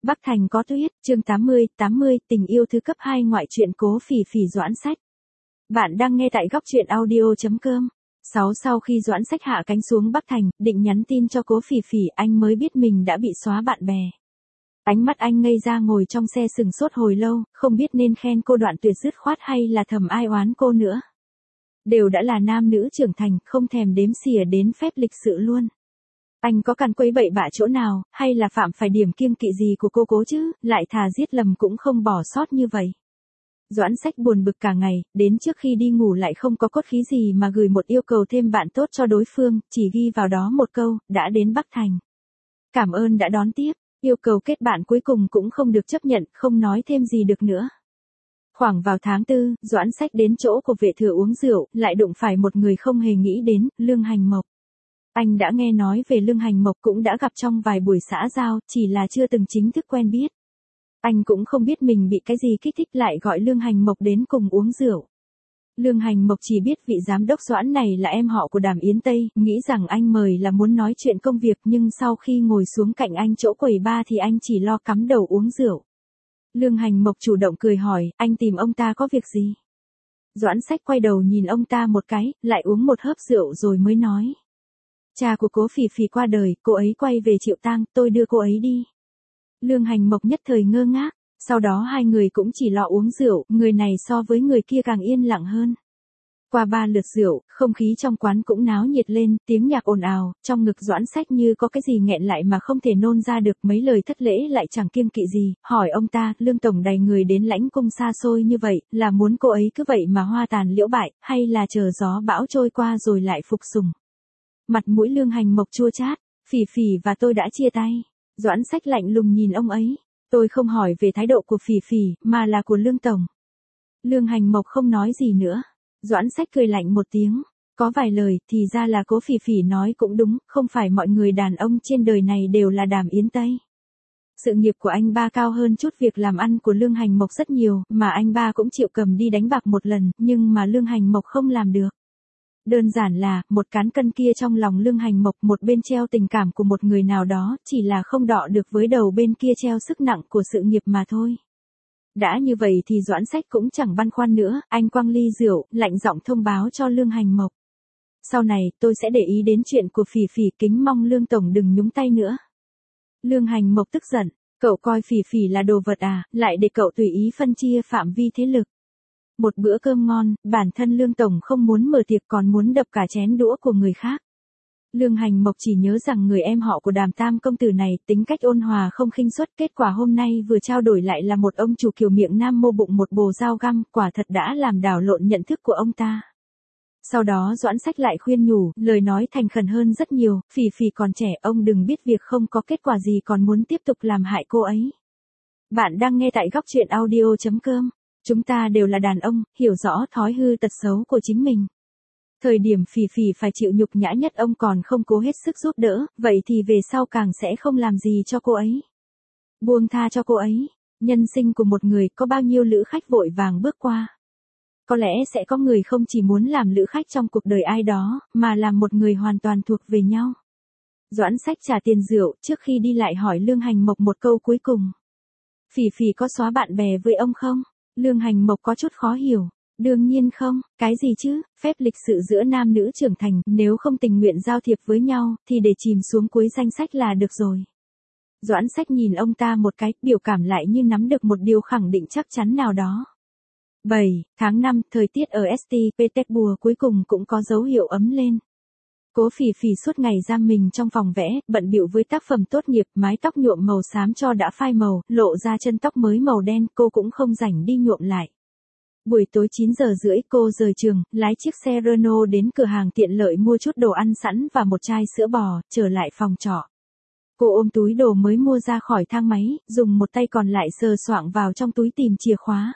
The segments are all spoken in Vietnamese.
Bắc Thành có tuyết, chương 80, tình yêu thứ cấp 2 ngoại truyện Cố Phỉ Phỉ Doãn Sách. Bạn đang nghe tại góc truyện audio.com. Sau khi Doãn Sách hạ cánh xuống Bắc Thành, định nhắn tin cho Cố Phỉ Phỉ, anh mới biết mình đã bị xóa bạn bè. Ánh mắt anh ngây ra ngồi trong xe sừng sốt hồi lâu, không biết nên khen cô đoạn tuyệt dứt khoát hay là thầm ai oán cô nữa. Đều đã là nam nữ trưởng thành, không thèm đếm xỉa đến phép lịch sự luôn. Anh có càn quấy bậy bạ chỗ nào, hay là phạm phải điểm kiêng kỵ gì của cô Cố chứ, lại thà giết lầm cũng không bỏ sót như vậy. Doãn Sách buồn bực cả ngày, đến trước khi đi ngủ lại không có cốt khí gì mà gửi một yêu cầu thêm bạn tốt cho đối phương, chỉ ghi vào đó một câu, đã đến Bắc Thành. Cảm ơn đã đón tiếp, yêu cầu kết bạn cuối cùng cũng không được chấp nhận, không nói thêm gì được nữa. Khoảng vào tháng 4, Doãn Sách đến chỗ của vệ thừa uống rượu, lại đụng phải một người không hề nghĩ đến, Lương Hành Mộc. Anh đã nghe nói về Lương Hành Mộc, cũng đã gặp trong vài buổi xã giao, chỉ là chưa từng chính thức quen biết. Anh cũng không biết mình bị cái gì kích thích lại gọi Lương Hành Mộc đến cùng uống rượu. Lương Hành Mộc chỉ biết vị giám đốc Doãn này là em họ của Đàm Yến Tây, nghĩ rằng anh mời là muốn nói chuyện công việc, nhưng sau khi ngồi xuống cạnh anh chỗ quầy bar thì anh chỉ lo cắm đầu uống rượu. Lương Hành Mộc chủ động cười hỏi, anh tìm ông ta có việc gì? Doãn Sách quay đầu nhìn ông ta một cái, lại uống một hớp rượu rồi mới nói. Cha của Cố Phỉ Phỉ qua đời, cô ấy quay về chịu tang, tôi đưa cô ấy đi. Lương Hành Mộc nhất thời ngơ ngác, sau đó hai người cũng chỉ lo uống rượu, người này so với người kia càng yên lặng hơn. Qua 3 lượt rượu, không khí trong quán cũng náo nhiệt lên, tiếng nhạc ồn ào, trong ngực Doãn Sách như có cái gì nghẹn lại mà không thể nôn ra được, mấy lời thất lễ lại chẳng kiêng kỵ gì, hỏi ông ta, Lương tổng đầy người đến lãnh cung xa xôi như vậy, là muốn cô ấy cứ vậy mà hoa tàn liễu bại, hay là chờ gió bão trôi qua rồi lại phục sùng? Mặt mũi Lương Hành Mộc chua chát, Phỉ Phỉ và tôi đã chia tay. Doãn Sách lạnh lùng nhìn ông ấy, tôi không hỏi về thái độ của Phỉ Phỉ, mà là của Lương tổng. Lương Hành Mộc không nói gì nữa. Doãn Sách cười lạnh một tiếng, có vài lời thì ra là Cố Phỉ Phỉ nói cũng đúng, không phải mọi người đàn ông trên đời này đều là Đàm Yến Tây. Sự nghiệp của anh ba cao hơn chút việc làm ăn của Lương Hành Mộc rất nhiều, mà anh ba cũng chịu cầm đi đánh bạc một lần, nhưng mà Lương Hành Mộc không làm được. Đơn giản là, một cán cân kia trong lòng Lương Hành Mộc, một bên treo tình cảm của một người nào đó, chỉ là không đọ được với đầu bên kia treo sức nặng của sự nghiệp mà thôi. Đã như vậy thì Doãn Sách cũng chẳng băn khoăn nữa, anh quăng ly rượu, lạnh giọng thông báo cho Lương Hành Mộc. Sau này, tôi sẽ để ý đến chuyện của Phỉ Phỉ, kính mong Lương tổng đừng nhúng tay nữa. Lương Hành Mộc tức giận, cậu coi Phỉ Phỉ là đồ vật à, lại để cậu tùy ý phân chia phạm vi thế lực. Một bữa cơm ngon, bản thân Lương tổng không muốn mở tiệc còn muốn đập cả chén đũa của người khác. Lương Hành Mộc chỉ nhớ rằng người em họ của Đàm Tam công tử này tính cách ôn hòa không khinh suất, kết quả hôm nay vừa trao đổi lại là một ông chủ kiểu miệng nam mô bụng một bồ dao găm, quả thật đã làm đảo lộn nhận thức của ông ta. Sau đó Doãn Sách lại khuyên nhủ, lời nói thành khẩn hơn rất nhiều, Phỉ Phỉ còn trẻ, ông đừng biết việc không có kết quả gì còn muốn tiếp tục làm hại cô ấy. Bạn đang nghe tại góc truyện audio.com. Chúng ta đều là đàn ông, hiểu rõ thói hư tật xấu của chính mình. Thời điểm Phỉ Phỉ phải chịu nhục nhã nhất ông còn không cố hết sức giúp đỡ, vậy thì về sau càng sẽ không làm gì cho cô ấy. Buông tha cho cô ấy. Nhân sinh của một người có bao nhiêu lữ khách vội vàng bước qua. Có lẽ sẽ có người không chỉ muốn làm lữ khách trong cuộc đời ai đó, mà làm một người hoàn toàn thuộc về nhau. Doãn Sách trả tiền rượu, trước khi đi lại hỏi Lương Hành Mộc một câu cuối cùng. Phỉ Phỉ có xóa bạn bè với ông không? Lương Hành Mộc có chút khó hiểu. Đương nhiên không, cái gì chứ, phép lịch sự giữa nam nữ trưởng thành, nếu không tình nguyện giao thiệp với nhau, thì để chìm xuống cuối danh sách là được rồi. Doãn Sách nhìn ông ta một cái, biểu cảm lại như nắm được một điều khẳng định chắc chắn nào đó. 7 tháng 5, thời tiết ở St. Petersburg cuối cùng cũng có dấu hiệu ấm lên. Cố Phỉ Phỉ suốt ngày giam mình trong phòng vẽ, bận bịu với tác phẩm tốt nghiệp, mái tóc nhuộm màu xám cho đã phai màu, lộ ra chân tóc mới màu đen, cô cũng không rảnh đi nhuộm lại. Buổi tối 9 giờ rưỡi cô rời trường, lái chiếc xe Renault đến cửa hàng tiện lợi mua chút đồ ăn sẵn và một chai sữa bò, trở lại phòng trọ. Cô ôm túi đồ mới mua ra khỏi thang máy, dùng một tay còn lại sờ soạng vào trong túi tìm chìa khóa.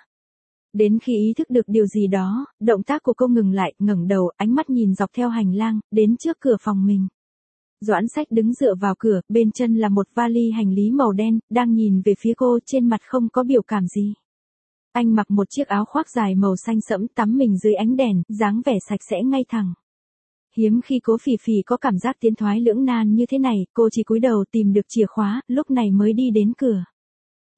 Đến khi ý thức được điều gì đó, động tác của cô ngừng lại, ngẩng đầu, ánh mắt nhìn dọc theo hành lang, đến trước cửa phòng mình. Doãn Sách đứng dựa vào cửa, bên chân là một vali hành lý màu đen, đang nhìn về phía cô, trên mặt không có biểu cảm gì. Anh mặc một chiếc áo khoác dài màu xanh sẫm, tắm mình dưới ánh đèn, dáng vẻ sạch sẽ ngay thẳng. Hiếm khi Cố Phỉ Phỉ có cảm giác tiến thoái lưỡng nan như thế này, cô chỉ cúi đầu tìm được chìa khóa, lúc này mới đi đến cửa.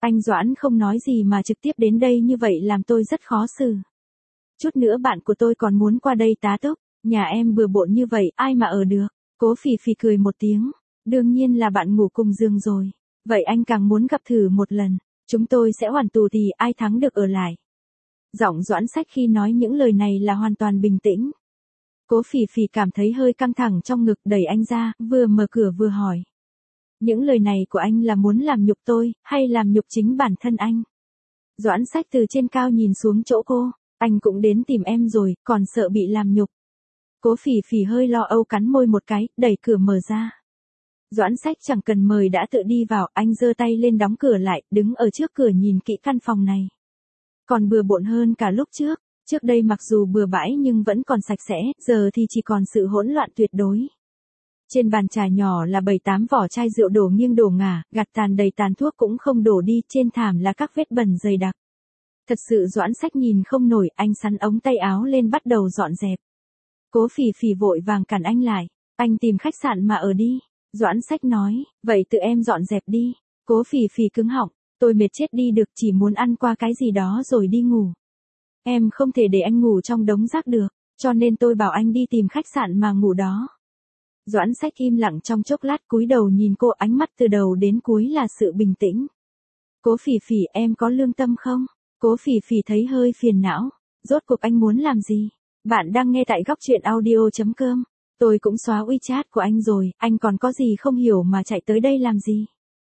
Anh Doãn không nói gì mà trực tiếp đến đây như vậy làm tôi rất khó xử. Chút nữa bạn của tôi còn muốn qua đây tá túc, nhà em bừa bộn như vậy ai mà ở được. Cố Phỉ Phỉ cười một tiếng, đương nhiên là bạn ngủ cùng giường rồi. Vậy anh càng muốn gặp thử một lần, chúng tôi sẽ hoàn tù thì ai thắng được ở lại. Giọng Doãn Sách khi nói những lời này là hoàn toàn bình tĩnh. Cố Phỉ Phỉ cảm thấy hơi căng thẳng trong ngực, đẩy anh ra, vừa mở cửa vừa hỏi. Những lời này của anh là muốn làm nhục tôi, hay làm nhục chính bản thân anh? Doãn Sách từ trên cao nhìn xuống chỗ cô, anh cũng đến tìm em rồi, còn sợ bị làm nhục. Cố Phỉ Phỉ hơi lo âu cắn môi một cái, đẩy cửa mở ra. Doãn Sách chẳng cần mời đã tự đi vào, anh giơ tay lên đóng cửa lại, đứng ở trước cửa nhìn kỹ căn phòng này. Còn bừa bộn hơn cả lúc trước, trước đây mặc dù bừa bãi nhưng vẫn còn sạch sẽ, giờ thì chỉ còn sự hỗn loạn tuyệt đối. Trên bàn trà nhỏ là 7-8 vỏ chai rượu đổ nghiêng đổ ngả, gạt tàn đầy tàn thuốc cũng không đổ đi, trên thảm là các vết bẩn dày đặc. Thật sự Doãn Sách nhìn không nổi, anh sắn ống tay áo lên bắt đầu dọn dẹp. Cố Phỉ Phỉ vội vàng cản anh lại, anh tìm khách sạn mà ở đi. Doãn Sách nói, vậy tự em dọn dẹp đi. Cố Phỉ Phỉ cứng họng, tôi mệt chết đi được, chỉ muốn ăn qua cái gì đó rồi đi ngủ. Em không thể để anh ngủ trong đống rác được, cho nên tôi bảo anh đi tìm khách sạn mà ngủ đó. Doãn Sách im lặng trong chốc lát, cúi đầu nhìn cô, ánh mắt từ đầu đến cuối là sự bình tĩnh. Cố Phỉ Phỉ, em có lương tâm không? Cố Phỉ Phỉ thấy hơi phiền não. Rốt cuộc anh muốn làm gì? Bạn đang nghe tại goctruyện.audio.com. Tôi cũng xóa WeChat của anh rồi, anh còn có gì không hiểu mà chạy tới đây làm gì?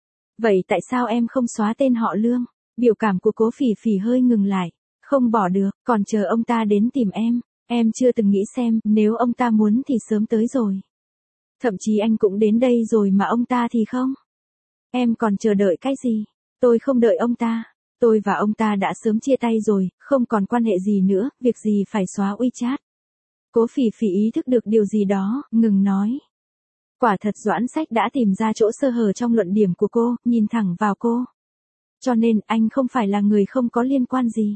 Vậy tại sao em không xóa tên họ Lương? Biểu cảm của Cố Phỉ Phỉ hơi ngừng lại. Không bỏ được, còn chờ ông ta đến tìm em chưa từng nghĩ xem, nếu ông ta muốn thì sớm tới rồi. Thậm chí anh cũng đến đây rồi mà ông ta thì không. Em còn chờ đợi cái gì? Tôi không đợi ông ta. Tôi và ông ta đã sớm chia tay rồi, không còn quan hệ gì nữa, việc gì phải xóa WeChat. Cố Phỉ Phỉ ý thức được điều gì đó, ngừng nói. Quả thật Doãn Sách đã tìm ra chỗ sơ hở trong luận điểm của cô, nhìn thẳng vào cô. Cho nên anh không phải là người không có liên quan gì.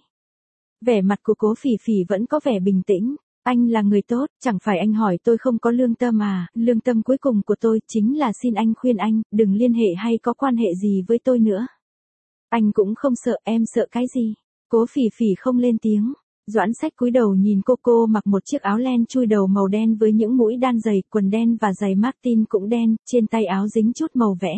Vẻ mặt của Cố Phỉ Phỉ vẫn có vẻ bình tĩnh. Anh là người tốt, chẳng phải anh hỏi tôi không có lương tâm à, lương tâm cuối cùng của tôi chính là xin anh khuyên anh, đừng liên hệ hay có quan hệ gì với tôi nữa. Anh cũng không sợ, em sợ cái gì? Cố Phỉ Phỉ không lên tiếng. Doãn Sách cúi đầu nhìn cô mặc một chiếc áo len chui đầu màu đen với những mũi đan dày, quần đen và giày Martin cũng đen, trên tay áo dính chút màu vẽ.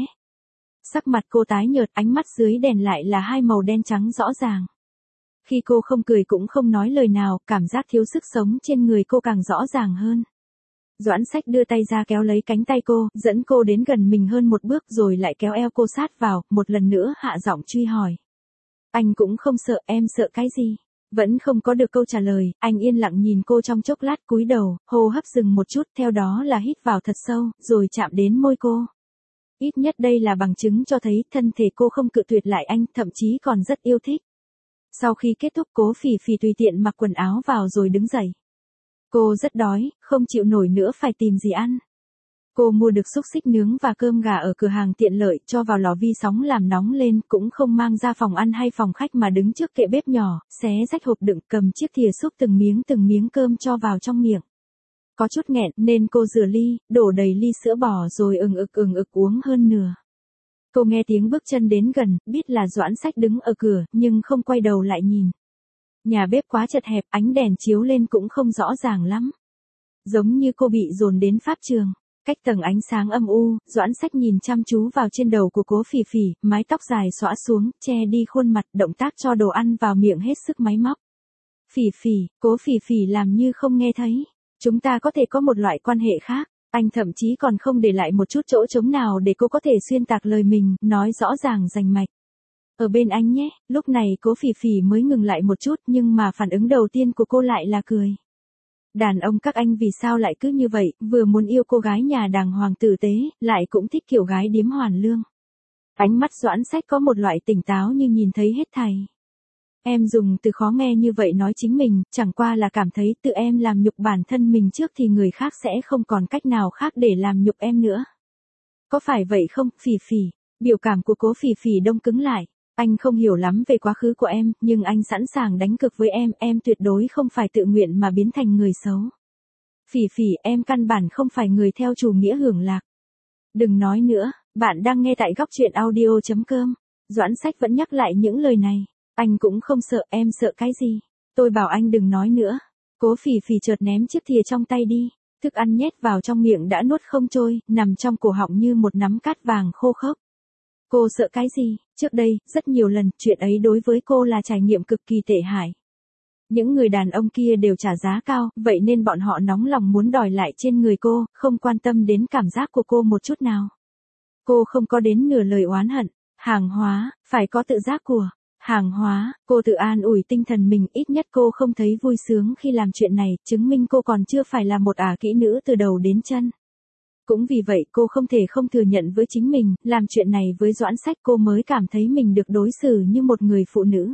Sắc mặt cô tái nhợt, ánh mắt dưới đèn lại là hai màu đen trắng rõ ràng. Khi cô không cười cũng không nói lời nào, cảm giác thiếu sức sống trên người cô càng rõ ràng hơn. Doãn Sách đưa tay ra kéo lấy cánh tay cô, dẫn cô đến gần mình hơn một bước rồi lại kéo eo cô sát vào, một lần nữa hạ giọng truy hỏi. Anh cũng không sợ, em sợ cái gì? Vẫn không có được câu trả lời, anh yên lặng nhìn cô trong chốc lát, cúi đầu, hô hấp dừng một chút, theo đó là hít vào thật sâu, rồi chạm đến môi cô. Ít nhất đây là bằng chứng cho thấy thân thể cô không cự tuyệt lại anh, thậm chí còn rất yêu thích. Sau khi kết thúc, Cố Phỉ Phỉ tùy tiện mặc quần áo vào rồi đứng dậy. Cô rất đói, không chịu nổi nữa phải tìm gì ăn. Cô mua được xúc xích nướng và cơm gà ở cửa hàng tiện lợi, cho vào lò vi sóng làm nóng lên, cũng không mang ra phòng ăn hay phòng khách mà đứng trước kệ bếp nhỏ, xé rách hộp đựng, cầm chiếc thìa xúc từng miếng cơm cho vào trong miệng. Có chút nghẹn nên cô rửa ly, đổ đầy ly sữa bò rồi ừng ực uống hơn nửa. Cô nghe tiếng bước chân đến gần, biết là Doãn Sách đứng ở cửa, nhưng không quay đầu lại nhìn. Nhà bếp quá chật hẹp, ánh đèn chiếu lên cũng không rõ ràng lắm. Giống như cô bị dồn đến pháp trường. Cách tầng ánh sáng âm u, Doãn Sách nhìn chăm chú vào trên đầu của Cố Phỉ Phỉ, mái tóc dài xõa xuống, che đi khuôn mặt, động tác cho đồ ăn vào miệng hết sức máy móc. Phỉ Phỉ, Cố Phỉ Phỉ làm như không nghe thấy. Chúng ta có thể có một loại quan hệ khác. Anh thậm chí còn không để lại một chút chỗ trống nào để cô có thể xuyên tạc lời mình, nói rõ ràng rành mạch. Ở bên anh nhé, lúc này Cố Phỉ Phỉ mới ngừng lại một chút, nhưng mà phản ứng đầu tiên của cô lại là cười. Đàn ông các anh vì sao lại cứ như vậy, vừa muốn yêu cô gái nhà đàng hoàng tử tế, lại cũng thích kiểu gái điếm hoàn lương. Ánh mắt Doãn Sách có một loại tỉnh táo như nhìn thấy hết thảy. Em dùng từ khó nghe như vậy nói chính mình, chẳng qua là cảm thấy tự em làm nhục bản thân mình trước thì người khác sẽ không còn cách nào khác để làm nhục em nữa. Có phải vậy không, Phỉ Phỉ? Biểu cảm của Cố Phỉ Phỉ đông cứng lại. Anh không hiểu lắm về quá khứ của em, nhưng anh sẵn sàng đánh cược với em tuyệt đối không phải tự nguyện mà biến thành người xấu. Phỉ Phỉ, em căn bản không phải người theo chủ nghĩa hưởng lạc. Đừng nói nữa, bạn đang nghe tại goctruyện.audio.com. Doãn Sách vẫn nhắc lại những lời này. Anh cũng không sợ, em sợ cái gì? Tôi bảo anh đừng nói nữa. Cố Phỉ Phỉ chợt ném chiếc thìa trong tay đi. Thức ăn nhét vào trong miệng đã nuốt không trôi, nằm trong cổ họng như một nắm cát vàng khô khốc. Cô sợ cái gì? Trước đây, rất nhiều lần, chuyện ấy đối với cô là trải nghiệm cực kỳ tệ hại. Những người đàn ông kia đều trả giá cao, vậy nên bọn họ nóng lòng muốn đòi lại trên người cô, không quan tâm đến cảm giác của cô một chút nào. Cô không có đến nửa lời oán hận. Hàng hóa, phải có tự giác của. Hàng hóa, cô tự an ủi tinh thần mình, ít nhất cô không thấy vui sướng khi làm chuyện này, chứng minh cô còn chưa phải là một kỹ nữ từ đầu đến chân. Cũng vì vậy cô không thể không thừa nhận với chính mình, làm chuyện này với Doãn Sách cô mới cảm thấy mình được đối xử như một người phụ nữ.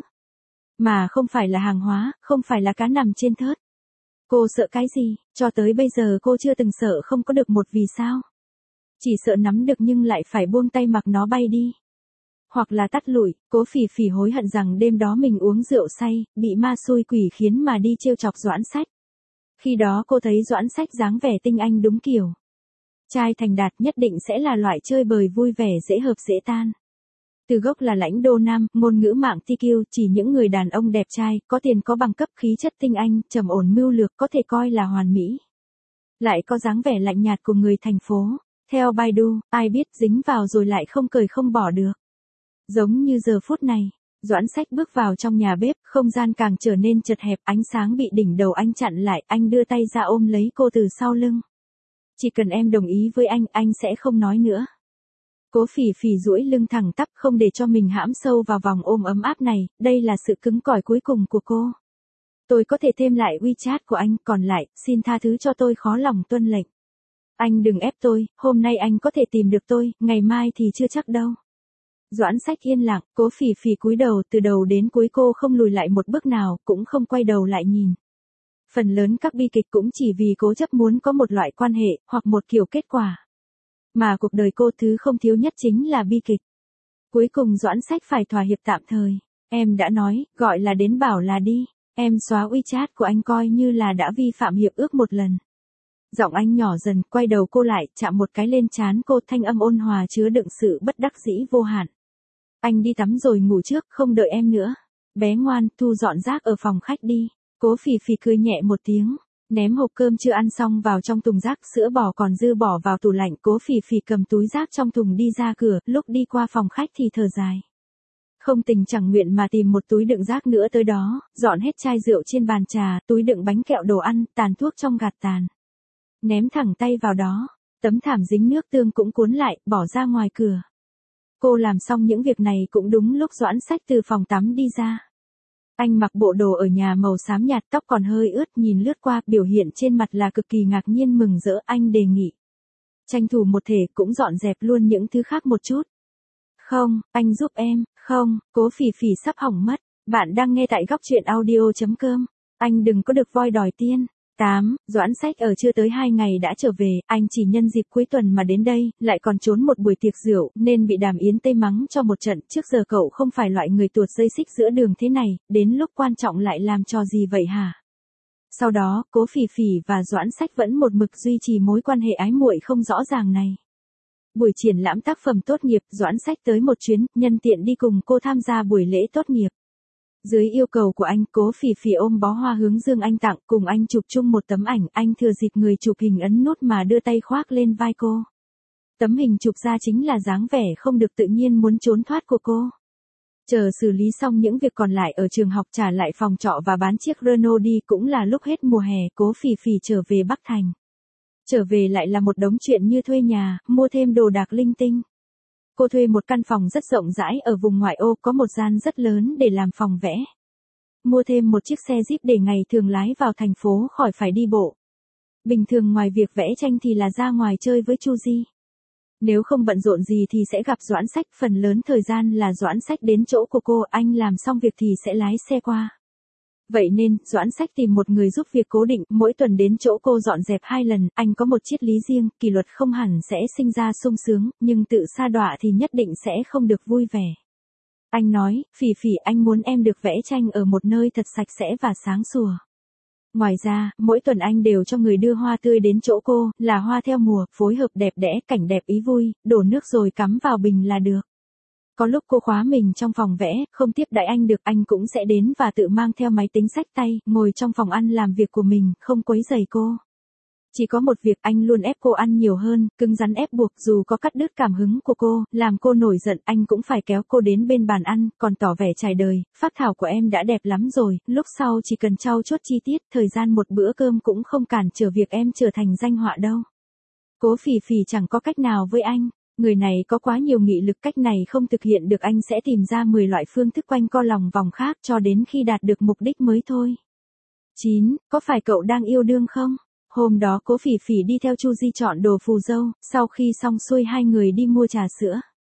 Mà không phải là hàng hóa, không phải là cá nằm trên thớt. Cô sợ cái gì? Cho tới bây giờ cô chưa từng sợ không có được một vì sao. Chỉ sợ nắm được nhưng lại phải buông tay mặc nó bay đi. Hoặc là tắt lụi. Cố Phỉ Phỉ hối hận rằng đêm đó mình uống rượu say, bị ma xui quỷ khiến mà đi trêu chọc Doãn Sách. Khi đó cô thấy Doãn Sách dáng vẻ tinh anh đúng kiểu. Trai thành đạt nhất định sẽ là loại chơi bời vui vẻ dễ hợp dễ tan. Từ gốc là lãnh đô nam, ngôn ngữ mạng TQ, chỉ những người đàn ông đẹp trai, có tiền có bằng cấp, khí chất tinh anh, trầm ổn mưu lược có thể coi là hoàn mỹ. Lại có dáng vẻ lạnh nhạt của người thành phố. Theo Baidu, ai biết dính vào rồi lại không cười không bỏ được. Giống như giờ phút này, Doãn Sách bước vào trong nhà bếp, không gian càng trở nên chật hẹp, ánh sáng bị đỉnh đầu anh chặn lại, anh đưa tay ra ôm lấy cô từ sau lưng. Chỉ cần em đồng ý với anh sẽ không nói nữa. Cố Phỉ Phỉ duỗi lưng thẳng tắp không để cho mình hãm sâu vào vòng ôm ấm áp này, đây là sự cứng cỏi cuối cùng của cô. Tôi có thể thêm lại WeChat của anh, còn lại, xin tha thứ cho tôi khó lòng tuân lệnh. Anh đừng ép tôi, hôm nay anh có thể tìm được tôi, ngày mai thì chưa chắc đâu. Doãn Sách yên lặng, Cố Phỉ Phỉ cúi đầu, từ đầu đến cuối cô không lùi lại một bước nào, cũng không quay đầu lại nhìn. Phần lớn các bi kịch cũng chỉ vì cố chấp muốn có một loại quan hệ, hoặc một kiểu kết quả. Mà cuộc đời cô thứ không thiếu nhất chính là bi kịch. Cuối cùng Doãn Sách phải thỏa hiệp tạm thời. Em đã nói, gọi là đến bảo là đi. Em xóa WeChat của anh coi như là đã vi phạm hiệp ước một lần. Giọng anh nhỏ dần, quay đầu cô lại, chạm một cái lên trán cô, thanh âm ôn hòa chứa đựng sự bất đắc dĩ vô hạn. Anh đi tắm rồi ngủ trước, không đợi em nữa. Bé ngoan, thu dọn rác ở phòng khách đi. Cố Phỉ Phỉ cười nhẹ một tiếng, ném hộp cơm chưa ăn xong vào trong thùng rác, sữa bò còn dư bỏ vào tủ lạnh. Cố Phỉ Phỉ cầm túi rác trong thùng đi ra cửa, lúc đi qua phòng khách thì thở dài. Không tình chẳng nguyện mà tìm một túi đựng rác nữa tới đó, dọn hết chai rượu trên bàn trà, túi đựng bánh kẹo đồ ăn, tàn thuốc trong gạt tàn. Ném thẳng tay vào đó, tấm thảm dính nước tương cũng cuốn lại, bỏ ra ngoài cửa. Cô làm xong những việc này cũng đúng lúc Doãn Sách từ phòng tắm đi ra. Anh mặc bộ đồ ở nhà màu xám nhạt, tóc còn hơi ướt, nhìn lướt qua, biểu hiện trên mặt là cực kỳ ngạc nhiên mừng rỡ. Anh đề nghị tranh thủ một thể, cũng dọn dẹp luôn những thứ khác một chút. Không, anh giúp em. Không, Cố Phỉ Phỉ sắp hỏng mất. Bạn đang nghe tại gocchuyenaudio.com. Anh đừng có được voi đòi tiên. 8. Doãn Sách ở chưa tới 2 ngày đã trở về, anh chỉ nhân dịp cuối tuần mà đến đây, lại còn trốn một buổi tiệc rượu, nên bị Đàm Yến Tây mắng cho một trận. Trước giờ cậu không phải loại người tuột dây xích giữa đường thế này, đến lúc quan trọng lại làm trò gì vậy hả? Sau đó, Cố Phỉ Phỉ và Doãn Sách vẫn một mực duy trì mối quan hệ ái muội không rõ ràng này. Buổi triển lãm tác phẩm tốt nghiệp, Doãn Sách tới một chuyến, nhân tiện đi cùng cô tham gia buổi lễ tốt nghiệp. Dưới yêu cầu của anh, Cố Phỉ Phỉ ôm bó hoa hướng dương anh tặng, cùng anh chụp chung một tấm ảnh, anh thừa dịp người chụp hình ấn nút mà đưa tay khoác lên vai cô. Tấm hình chụp ra chính là dáng vẻ không được tự nhiên muốn trốn thoát của cô. Chờ xử lý xong những việc còn lại ở trường học, trả lại phòng trọ và bán chiếc Renault đi, cũng là lúc hết mùa hè. Cố Phỉ Phỉ trở về Bắc Thành. Trở về lại là một đống chuyện như thuê nhà, mua thêm đồ đạc linh tinh. Cô thuê một căn phòng rất rộng rãi ở vùng ngoại ô, có một gian rất lớn để làm phòng vẽ. Mua thêm một chiếc xe Jeep để ngày thường lái vào thành phố khỏi phải đi bộ. Bình thường ngoài việc vẽ tranh thì là ra ngoài chơi với Chu Di. Nếu không bận rộn gì thì sẽ gặp Doãn Sách, phần lớn thời gian là Doãn Sách đến chỗ của cô, anh làm xong việc thì sẽ lái xe qua. Vậy nên, Doãn Sách tìm một người giúp việc cố định, mỗi tuần đến chỗ cô dọn dẹp 2 lần, anh có một triết lý riêng, kỷ luật không hẳn sẽ sinh ra sung sướng, nhưng tự sa đọa thì nhất định sẽ không được vui vẻ. Anh nói, Phỉ Phỉ, anh muốn em được vẽ tranh ở một nơi thật sạch sẽ và sáng sủa. Ngoài ra, mỗi tuần anh đều cho người đưa hoa tươi đến chỗ cô, là hoa theo mùa, phối hợp đẹp đẽ, cảnh đẹp ý vui, đổ nước rồi cắm vào bình là được. Có lúc cô khóa mình trong phòng vẽ, không tiếp đãi anh được, anh cũng sẽ đến và tự mang theo máy tính xách tay, ngồi trong phòng ăn làm việc của mình, không quấy rầy cô. Chỉ có một việc, anh luôn ép cô ăn nhiều hơn, cứng rắn ép buộc, dù có cắt đứt cảm hứng của cô, làm cô nổi giận, anh cũng phải kéo cô đến bên bàn ăn, còn tỏ vẻ trải đời, phác thảo của em đã đẹp lắm rồi, lúc sau chỉ cần trau chuốt chi tiết, thời gian một bữa cơm cũng không cản trở việc em trở thành danh họa đâu. Cố Phỉ Phỉ chẳng có cách nào với anh, người này có quá nhiều nghị lực, cách này không thực hiện được anh sẽ tìm ra 10 loại phương thức quanh co lòng vòng khác cho đến khi đạt được mục đích mới thôi. 9. Có phải cậu đang yêu đương không? Hôm đó Cố Phỉ Phỉ đi theo Chu Di chọn đồ phù dâu, sau khi xong xuôi hai người đi mua trà sữa.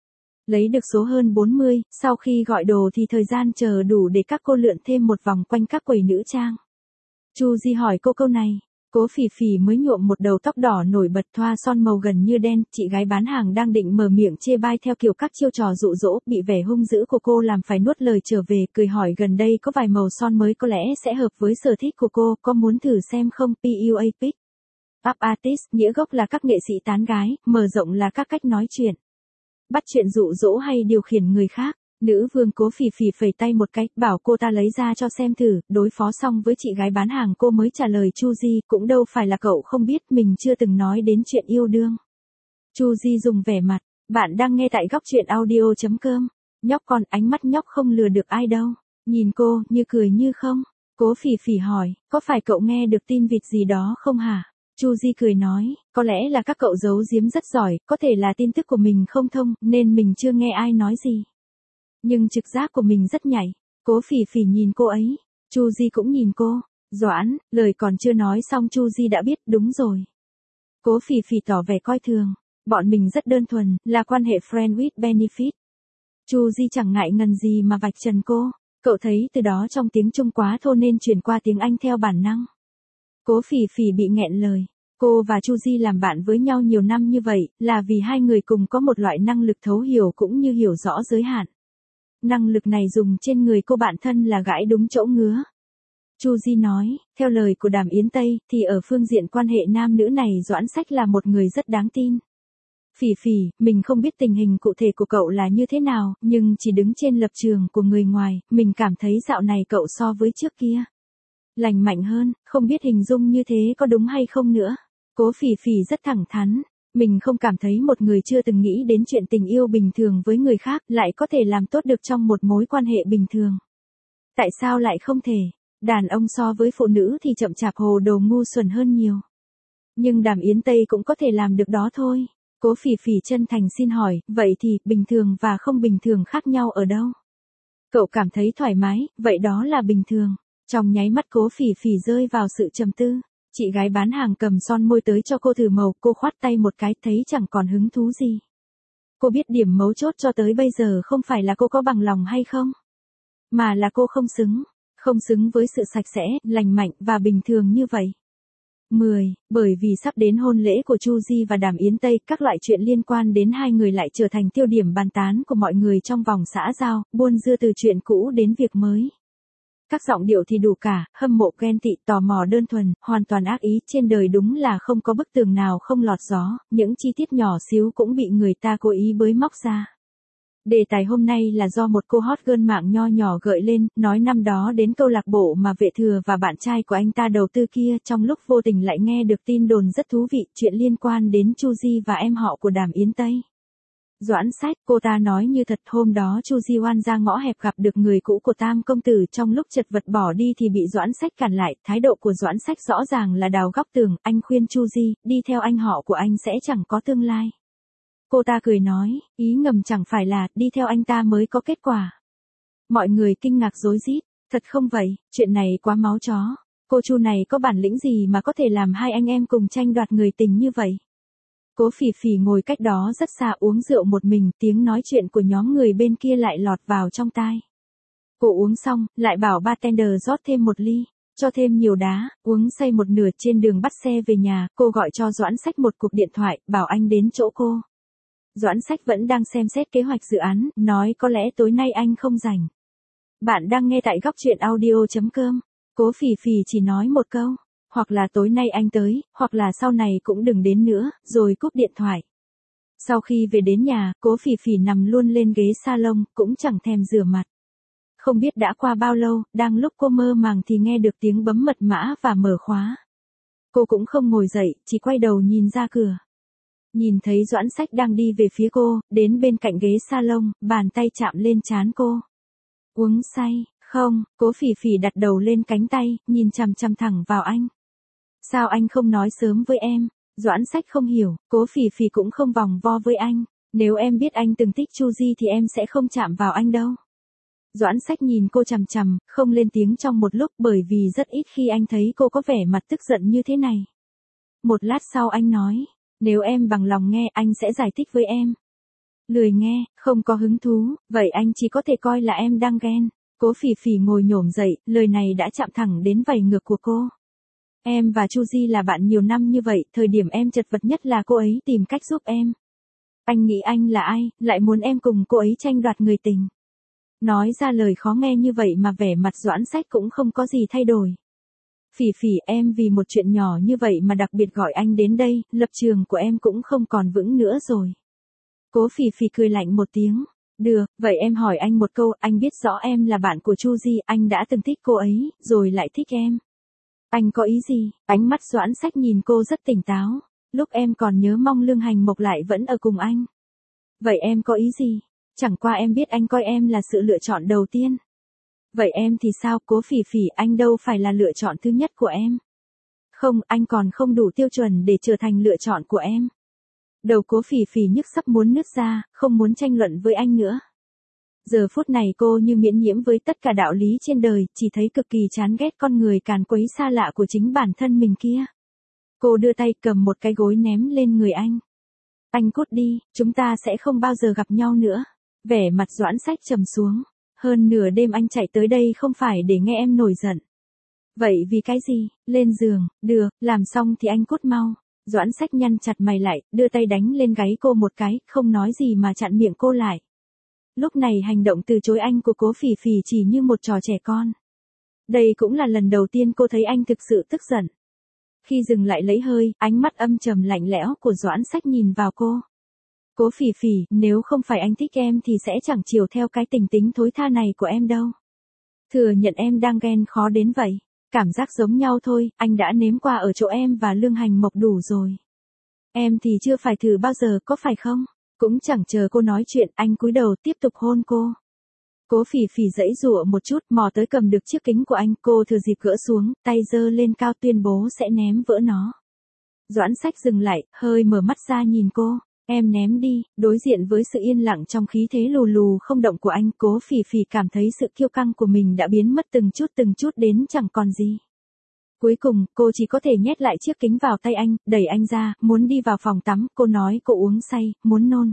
Lấy được số hơn 40, sau khi gọi đồ thì thời gian chờ đủ để các cô lượn thêm một vòng quanh các quầy nữ trang. Chu Di hỏi cô câu này, Cố Phỉ Phỉ mới nhuộm một đầu tóc đỏ nổi bật, thoa son màu gần như đen, chị gái bán hàng đang định mở miệng chê bai theo kiểu các chiêu trò dụ dỗ, bị vẻ hung dữ của cô làm phải nuốt lời trở về, cười hỏi gần đây có vài màu son mới có lẽ sẽ hợp với sở thích của cô, có muốn thử xem không? PUA Pick Up Artist, nghĩa gốc là các nghệ sĩ tán gái, mở rộng là các cách nói chuyện, bắt chuyện dụ dỗ hay điều khiển người khác. Nữ vương Cố Phỉ Phỉ phẩy tay một cái, bảo cô ta lấy ra cho xem thử, đối phó xong với chị gái bán hàng cô mới trả lời Chu Di, cũng đâu phải là cậu không biết mình chưa từng nói đến chuyện yêu đương. Chu Di dùng vẻ mặt, bạn đang nghe tại góc truyện audio.com. Nhóc con, ánh mắt nhóc không lừa được ai đâu. Nhìn cô, như cười như không. Cố Phỉ Phỉ hỏi, có phải cậu nghe được tin vịt gì đó không hả? Chu Di cười nói, có lẽ là các cậu giấu giếm rất giỏi, có thể là tin tức của mình không thông, nên mình chưa nghe ai nói gì. Nhưng trực giác của mình rất nhạy. Cố Phỉ Phỉ nhìn cô ấy. Chu Di cũng nhìn cô. Doãn, lời còn chưa nói xong Chu Di đã biết, đúng rồi. Cố Phỉ Phỉ tỏ vẻ coi thường. Bọn mình rất đơn thuần, là quan hệ friend with benefit. Chu Di chẳng ngại ngần gì mà vạch trần cô. Cậu thấy từ đó trong tiếng Trung quá thô nên chuyển qua tiếng Anh theo bản năng. Cố Phỉ Phỉ bị nghẹn lời. Cô và Chu Di làm bạn với nhau nhiều năm như vậy, là vì hai người cùng có một loại năng lực thấu hiểu cũng như hiểu rõ giới hạn. Năng lực này dùng trên người cô bạn thân là gãi đúng chỗ ngứa. Chu Di nói, theo lời của Đàm Yến Tây, thì ở phương diện quan hệ nam nữ này Doãn Sách là một người rất đáng tin. Phỉ Phỉ, mình không biết tình hình cụ thể của cậu là như thế nào, nhưng chỉ đứng trên lập trường của người ngoài, mình cảm thấy dạo này cậu so với trước kia lành mạnh hơn, không biết hình dung như thế có đúng hay không nữa. Cố Phỉ Phỉ rất thẳng thắn. Mình không cảm thấy một người chưa từng nghĩ đến chuyện tình yêu bình thường với người khác lại có thể làm tốt được trong một mối quan hệ bình thường. Tại sao lại không thể? Đàn ông so với phụ nữ thì chậm chạp hồ đồ ngu xuẩn hơn nhiều. Nhưng Đàm Yến Tây cũng có thể làm được đó thôi. Cố Phỉ Phỉ chân thành xin hỏi, vậy thì, bình thường và không bình thường khác nhau ở đâu? Cậu cảm thấy thoải mái, vậy đó là bình thường. Trong nháy mắt Cố Phỉ Phỉ rơi vào sự trầm tư. Chị gái bán hàng cầm son môi tới cho cô thử màu, cô khoát tay một cái, thấy chẳng còn hứng thú gì. Cô biết điểm mấu chốt cho tới bây giờ không phải là cô có bằng lòng hay không, mà là cô không xứng với sự sạch sẽ, lành mạnh và bình thường như vậy. 10. Bởi vì sắp đến hôn lễ của Chu Di và Đàm Yến Tây, các loại chuyện liên quan đến hai người lại trở thành tiêu điểm bàn tán của mọi người trong vòng xã giao, buôn dưa từ chuyện cũ đến việc mới. Các giọng điệu thì đủ cả, hâm mộ, ghen tị, tò mò đơn thuần, hoàn toàn ác ý, trên đời đúng là không có bức tường nào không lọt gió, những chi tiết nhỏ xíu cũng bị người ta cố ý bới móc ra. Đề tài hôm nay là do một cô hot girl mạng nho nhỏ gợi lên, nói năm đó đến câu lạc bộ mà Vệ Thừa và bạn trai của anh ta đầu tư kia, trong lúc vô tình lại nghe được tin đồn rất thú vị, chuyện liên quan đến Chu Di và em họ của Đàm Yến Tây. Doãn Sách, cô ta nói như thật, hôm đó Chu Di Oan ra ngõ hẹp gặp được người cũ của Tam công tử, trong lúc chật vật bỏ đi thì bị Doãn Sách cản lại, thái độ của Doãn Sách rõ ràng là đào góc tường, anh khuyên Chu Di, đi theo anh họ của anh sẽ chẳng có tương lai. Cô ta cười nói, ý ngầm chẳng phải là, đi theo anh ta mới có kết quả. Mọi người kinh ngạc rối rít, thật không vậy, chuyện này quá máu chó. Cô Chu này có bản lĩnh gì mà có thể làm hai anh em cùng tranh đoạt người tình như vậy? Cố Phỉ Phỉ ngồi cách đó rất xa uống rượu một mình, tiếng nói chuyện của nhóm người bên kia lại lọt vào trong tai. Cô uống xong, lại bảo bartender rót thêm một ly, cho thêm nhiều đá, uống say một nửa. Trên đường bắt xe về nhà, cô gọi cho Doãn Sách một cuộc điện thoại, bảo anh đến chỗ cô. Doãn Sách vẫn đang xem xét kế hoạch dự án, nói có lẽ tối nay anh không rảnh. Bạn đang nghe tại góc truyện audio.com. Cố Phỉ Phỉ chỉ nói một câu, hoặc là tối nay anh tới, hoặc là sau này cũng đừng đến nữa, rồi cúp điện thoại. Sau khi về đến nhà, Cố Phỉ Phỉ nằm luôn lên ghế salon, cũng chẳng thèm rửa mặt. Không biết đã qua bao lâu, đang lúc cô mơ màng thì nghe được tiếng bấm mật mã và mở khóa. Cô cũng không ngồi dậy, chỉ quay đầu nhìn ra cửa. Nhìn thấy Doãn Sách đang đi về phía cô, đến bên cạnh ghế salon, bàn tay chạm lên trán cô. Uống say, không, Cố Phỉ Phỉ đặt đầu lên cánh tay, nhìn chằm chằm thẳng vào anh. Sao anh không nói sớm với em? Doãn Sách không hiểu, Cố Phỉ Phỉ cũng không vòng vo với anh. Nếu em biết anh từng thích Chu Di thì em sẽ không chạm vào anh đâu. Doãn Sách nhìn cô chằm chằm, không lên tiếng trong một lúc bởi vì rất ít khi anh thấy cô có vẻ mặt tức giận như thế này. Một lát sau anh nói, nếu em bằng lòng nghe anh sẽ giải thích với em. Lười nghe, không có hứng thú, vậy anh chỉ có thể coi là em đang ghen. Cố Phỉ Phỉ ngồi nhổm dậy, lời này đã chạm thẳng đến vảy ngược của cô. Em và Chu Di là bạn nhiều năm như vậy, thời điểm em chật vật nhất là cô ấy tìm cách giúp em. Anh nghĩ anh là ai, lại muốn em cùng cô ấy tranh đoạt người tình. Nói ra lời khó nghe như vậy mà vẻ mặt Doãn Sách cũng không có gì thay đổi. Phỉ Phỉ, em vì một chuyện nhỏ như vậy mà đặc biệt gọi anh đến đây, lập trường của em cũng không còn vững nữa rồi. Cố Phỉ Phỉ cười lạnh một tiếng. Được, vậy em hỏi anh một câu, anh biết rõ em là bạn của Chu Di, anh đã từng thích cô ấy, rồi lại thích em. Anh có ý gì? Ánh mắt Doãn Sách nhìn cô rất tỉnh táo. Lúc em còn nhớ Mong Lương Hành Mộc lại vẫn ở cùng anh. Vậy em có ý gì? Chẳng qua em biết anh coi em là sự lựa chọn đầu tiên. Vậy em thì sao? Cố Phỉ Phỉ, anh đâu phải là lựa chọn thứ nhất của em. Không, anh còn không đủ tiêu chuẩn để trở thành lựa chọn của em. Đầu Cố Phỉ Phỉ nhức sắp muốn nứt ra, không muốn tranh luận với anh nữa. Giờ phút này cô như miễn nhiễm với tất cả đạo lý trên đời, chỉ thấy cực kỳ chán ghét con người càn quấy xa lạ của chính bản thân mình kia. Cô đưa tay cầm một cái gối ném lên người anh. Anh cút đi, chúng ta sẽ không bao giờ gặp nhau nữa. Vẻ mặt Doãn Sách trầm xuống. Hơn nửa đêm anh chạy tới đây không phải để nghe em nổi giận. Vậy vì cái gì? Lên giường, được, làm xong thì anh cút mau. Doãn Sách nhăn chặt mày lại, đưa tay đánh lên gáy cô một cái, không nói gì mà chặn miệng cô lại. Lúc này hành động từ chối anh của Cố Phỉ Phỉ chỉ như một trò trẻ con. Đây cũng là lần đầu tiên cô thấy anh thực sự tức giận. Khi dừng lại lấy hơi, ánh mắt âm trầm lạnh lẽo của Doãn Sách nhìn vào cô. Cố Phỉ Phỉ, nếu không phải anh thích em thì sẽ chẳng chiều theo cái tình tính thối tha này của em đâu. Thừa nhận em đang ghen khó đến vậy. Cảm giác giống nhau thôi, anh đã nếm qua ở chỗ em và Lương Hành Mộc đủ rồi. Em thì chưa phải thử bao giờ, có phải không? Cũng chẳng chờ cô nói chuyện, anh cúi đầu tiếp tục hôn cô. Cố Phỉ Phỉ giãy giụa một chút, mò tới cầm được chiếc kính của anh, cô thừa dịp gỡ xuống, tay giơ lên cao tuyên bố sẽ ném vỡ nó. Doãn Sách dừng lại, hơi mở mắt ra nhìn cô. Em ném đi. Đối diện với sự yên lặng trong khí thế lù lù không động của anh, Cố Phỉ Phỉ cảm thấy sự kiêu căng của mình đã biến mất từng chút đến chẳng còn gì. Cuối cùng, cô chỉ có thể nhét lại chiếc kính vào tay anh, đẩy anh ra, muốn đi vào phòng tắm, cô nói cô uống say, muốn nôn.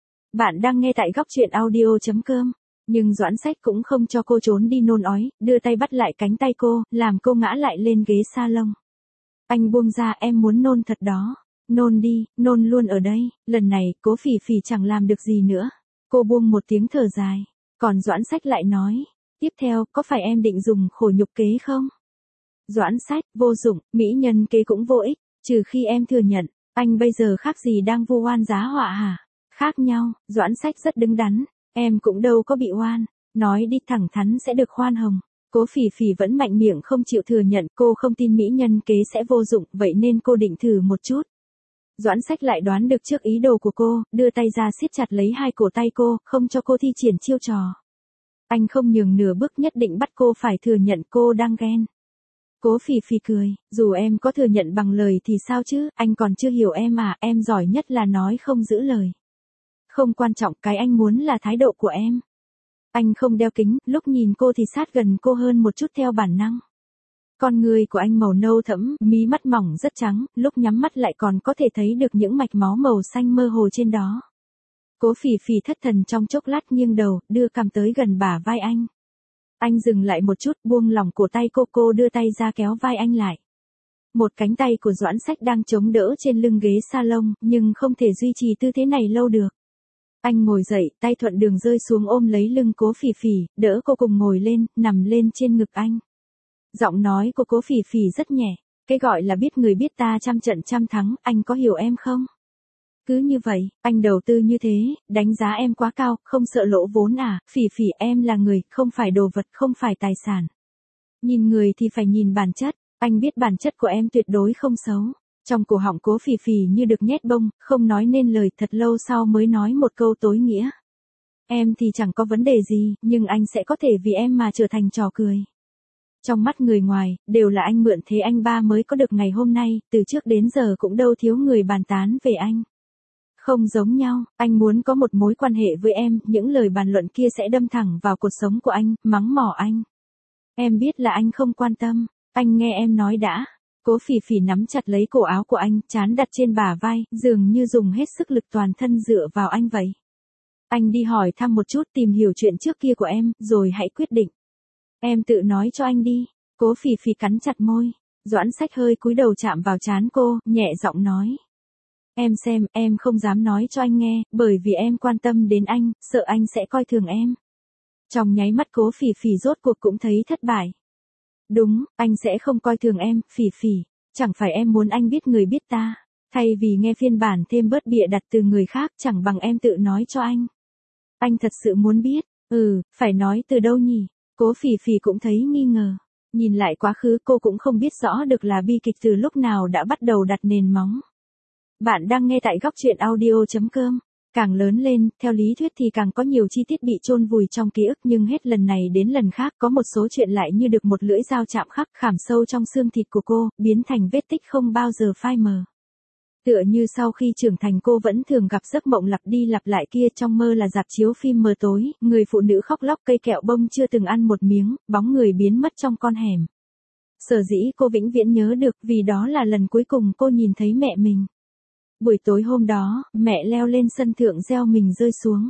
Bạn đang nghe tại góc truyện audio.com. Nhưng Doãn Sách cũng không cho cô trốn đi nôn ói, đưa tay bắt lại cánh tay cô, làm cô ngã lại lên ghế salon. Anh buông ra, em muốn nôn thật đó. Nôn đi, nôn luôn ở đây. Lần này, Cố Phỉ Phỉ chẳng làm được gì nữa. Cô buông một tiếng thở dài. Còn Doãn Sách lại nói, tiếp theo, có phải em định dùng khổ nhục kế không? Doãn Sách, vô dụng, mỹ nhân kế cũng vô ích, trừ khi em thừa nhận, anh bây giờ khác gì đang vu oan giá họa hả? Khác nhau, Doãn Sách rất đứng đắn, em cũng đâu có bị oan, nói đi thẳng thắn sẽ được khoan hồng. Cố Phỉ Phỉ vẫn mạnh miệng không chịu thừa nhận, cô không tin mỹ nhân kế sẽ vô dụng, vậy nên cô định thử một chút. Doãn Sách lại đoán được trước ý đồ của cô, đưa tay ra siết chặt lấy hai cổ tay cô, không cho cô thi triển chiêu trò. Anh không nhường nửa bước, nhất định bắt cô phải thừa nhận cô đang ghen. Cố Phỉ Phỉ cười, dù em có thừa nhận bằng lời thì sao chứ, anh còn chưa hiểu em à, em giỏi nhất là nói không giữ lời. Không quan trọng, cái anh muốn là thái độ của em. Anh không đeo kính, lúc nhìn cô thì sát gần cô hơn một chút theo bản năng. Con người của anh màu nâu thẫm, mí mắt mỏng rất trắng, lúc nhắm mắt lại còn có thể thấy được những mạch máu màu xanh mơ hồ trên đó. Cố Phỉ Phỉ thất thần trong chốc lát, nghiêng đầu, đưa cằm tới gần bả vai anh. Anh dừng lại một chút, buông lỏng cổ tay cô đưa tay ra kéo vai anh lại. Một cánh tay của Doãn Sách đang chống đỡ trên lưng ghế salon, nhưng không thể duy trì tư thế này lâu được. Anh ngồi dậy, tay thuận đường rơi xuống ôm lấy lưng Cố Phỉ Phỉ, đỡ cô cùng ngồi lên, nằm lên trên ngực anh. Giọng nói của Cố Phỉ Phỉ rất nhẹ, cái gọi là biết người biết ta trăm trận trăm thắng, anh có hiểu em không? Cứ như vậy, anh đầu tư như thế, đánh giá em quá cao, không sợ lỗ vốn à, Phỉ Phỉ em là người, không phải đồ vật, không phải tài sản. Nhìn người thì phải nhìn bản chất, anh biết bản chất của em tuyệt đối không xấu. Trong cổ họng Cố Phỉ Phỉ như được nhét bông, không nói nên lời, thật lâu sau mới nói một câu tối nghĩa. Em thì chẳng có vấn đề gì, nhưng anh sẽ có thể vì em mà trở thành trò cười. Trong mắt người ngoài, đều là anh mượn thế anh ba mới có được ngày hôm nay, từ trước đến giờ cũng đâu thiếu người bàn tán về anh. Không giống nhau, anh muốn có một mối quan hệ với em, những lời bàn luận kia sẽ đâm thẳng vào cuộc sống của anh, mắng mỏ anh. Em biết là anh không quan tâm, anh nghe em nói đã. Cố Phỉ Phỉ nắm chặt lấy cổ áo của anh, trán đặt trên bả vai, dường như dùng hết sức lực toàn thân dựa vào anh vậy. Anh đi hỏi thăm một chút, tìm hiểu chuyện trước kia của em, rồi hãy quyết định. Em tự nói cho anh đi. Cố Phỉ Phỉ cắn chặt môi. Doãn Sách hơi cúi đầu chạm vào trán cô, nhẹ giọng nói. Em xem, em không dám nói cho anh nghe, bởi vì em quan tâm đến anh, sợ anh sẽ coi thường em. Trong nháy mắt Cố Phỉ Phỉ rốt cuộc cũng thấy thất bại. Đúng, anh sẽ không coi thường em, Phỉ Phỉ. Chẳng phải em muốn anh biết người biết ta. Thay vì nghe phiên bản thêm bớt bịa đặt từ người khác, chẳng bằng em tự nói cho anh. Anh thật sự muốn biết. Phải nói từ đâu nhỉ? Cố Phỉ Phỉ cũng thấy nghi ngờ. Nhìn lại quá khứ cô cũng không biết rõ được là bi kịch từ lúc nào đã bắt đầu đặt nền móng. Bạn đang nghe tại góc truyện audio.com. Càng lớn lên, theo lý thuyết thì càng có nhiều chi tiết bị chôn vùi trong ký ức, nhưng hết lần này đến lần khác có một số chuyện lại như được một lưỡi dao chạm khắc khảm sâu trong xương thịt của cô, biến thành vết tích không bao giờ phai mờ. Tựa như sau khi trưởng thành cô vẫn thường gặp giấc mộng lặp đi lặp lại kia, trong mơ là rạp chiếu phim mờ tối, người phụ nữ khóc lóc, cây kẹo bông chưa từng ăn một miếng, bóng người biến mất trong con hẻm. Sở dĩ cô vĩnh viễn nhớ được vì đó là lần cuối cùng cô nhìn thấy mẹ mình. Buổi tối hôm đó, mẹ leo lên sân thượng gieo mình rơi xuống.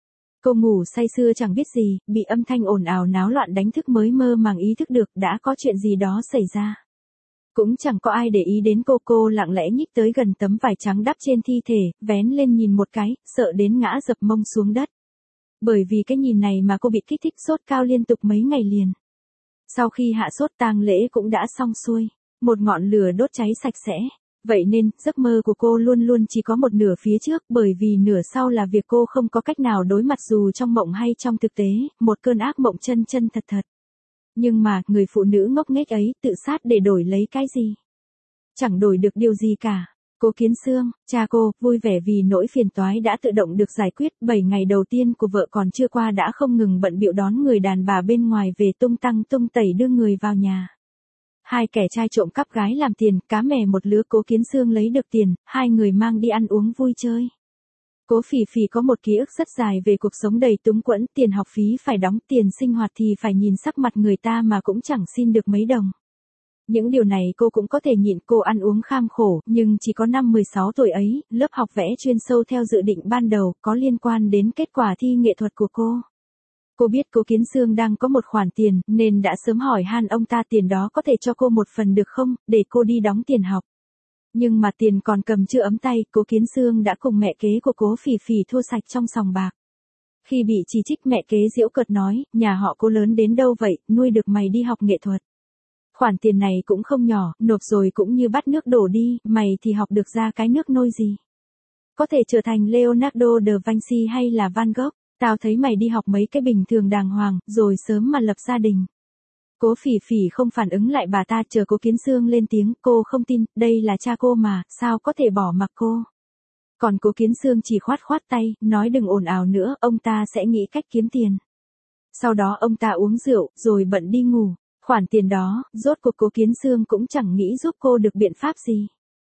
Cô ngủ say sưa chẳng biết gì, bị âm thanh ồn ào náo loạn đánh thức mới mơ màng ý thức được đã có chuyện gì đó xảy ra. Cũng chẳng có ai để ý đến cô lặng lẽ nhích tới gần tấm vải trắng đắp trên thi thể, vén lên nhìn một cái, sợ đến ngã dập mông xuống đất. Bởi vì cái nhìn này mà cô bị kích thích sốt cao liên tục mấy ngày liền. Sau khi hạ sốt tang lễ cũng đã xong xuôi, một ngọn lửa đốt cháy sạch sẽ. Vậy nên, giấc mơ của cô luôn luôn chỉ có một nửa phía trước, bởi vì nửa sau là việc cô không có cách nào đối mặt dù trong mộng hay trong thực tế, một cơn ác mộng chân chân thật thật. Nhưng mà, người phụ nữ ngốc nghếch ấy, tự sát để đổi lấy cái gì? Chẳng đổi được điều gì cả. Cố Kiến Xương, cha cô, vui vẻ vì nỗi phiền toái đã tự động được giải quyết, 7 ngày đầu tiên của vợ còn chưa qua đã không ngừng bận bịu đón người đàn bà bên ngoài về tung tăng tung tẩy đưa người vào nhà. Hai kẻ trai trộm cắp gái làm tiền, cá mè một lứa. Cố Kiến Xương lấy được tiền, hai người mang đi ăn uống vui chơi. Cố Phỉ Phỉ có một ký ức rất dài về cuộc sống đầy túng quẫn, tiền học phí phải đóng, tiền sinh hoạt thì phải nhìn sắc mặt người ta mà cũng chẳng xin được mấy đồng. Những điều này cô cũng có thể nhịn, cô ăn uống kham khổ, nhưng chỉ có năm 16 tuổi ấy, lớp học vẽ chuyên sâu theo dự định ban đầu, có liên quan đến kết quả thi nghệ thuật của cô. Cô biết Cố Kiến Xương đang có một khoản tiền, nên đã sớm hỏi han ông ta tiền đó có thể cho cô một phần được không, để cô đi đóng tiền học. Nhưng mà tiền còn cầm chưa ấm tay, Cố Kiến Xương đã cùng mẹ kế của Cố Phỉ Phỉ thua sạch trong sòng bạc. Khi bị chỉ trích, mẹ kế giễu cợt nói, nhà họ Cố lớn đến đâu vậy, nuôi được mày đi học nghệ thuật. Khoản tiền này cũng không nhỏ, nộp rồi cũng như bắt nước đổ đi, mày thì học được ra cái nước nôi gì. Có thể trở thành Leonardo da Vinci hay là Van Gogh, tao thấy mày đi học mấy cái bình thường đàng hoàng, rồi sớm mà lập gia đình. Cố Phỉ Phỉ không phản ứng lại bà ta, chờ Cố Kiến Xương lên tiếng, cô không tin, đây là cha cô mà, sao có thể bỏ mặc cô. Còn Cố Kiến Xương chỉ khoát khoát tay, nói đừng ồn ào nữa, ông ta sẽ nghĩ cách kiếm tiền. Sau đó ông ta uống rượu, rồi bận đi ngủ. Khoản tiền đó, rốt cuộc Cố Kiến Xương cũng chẳng nghĩ giúp cô được biện pháp gì.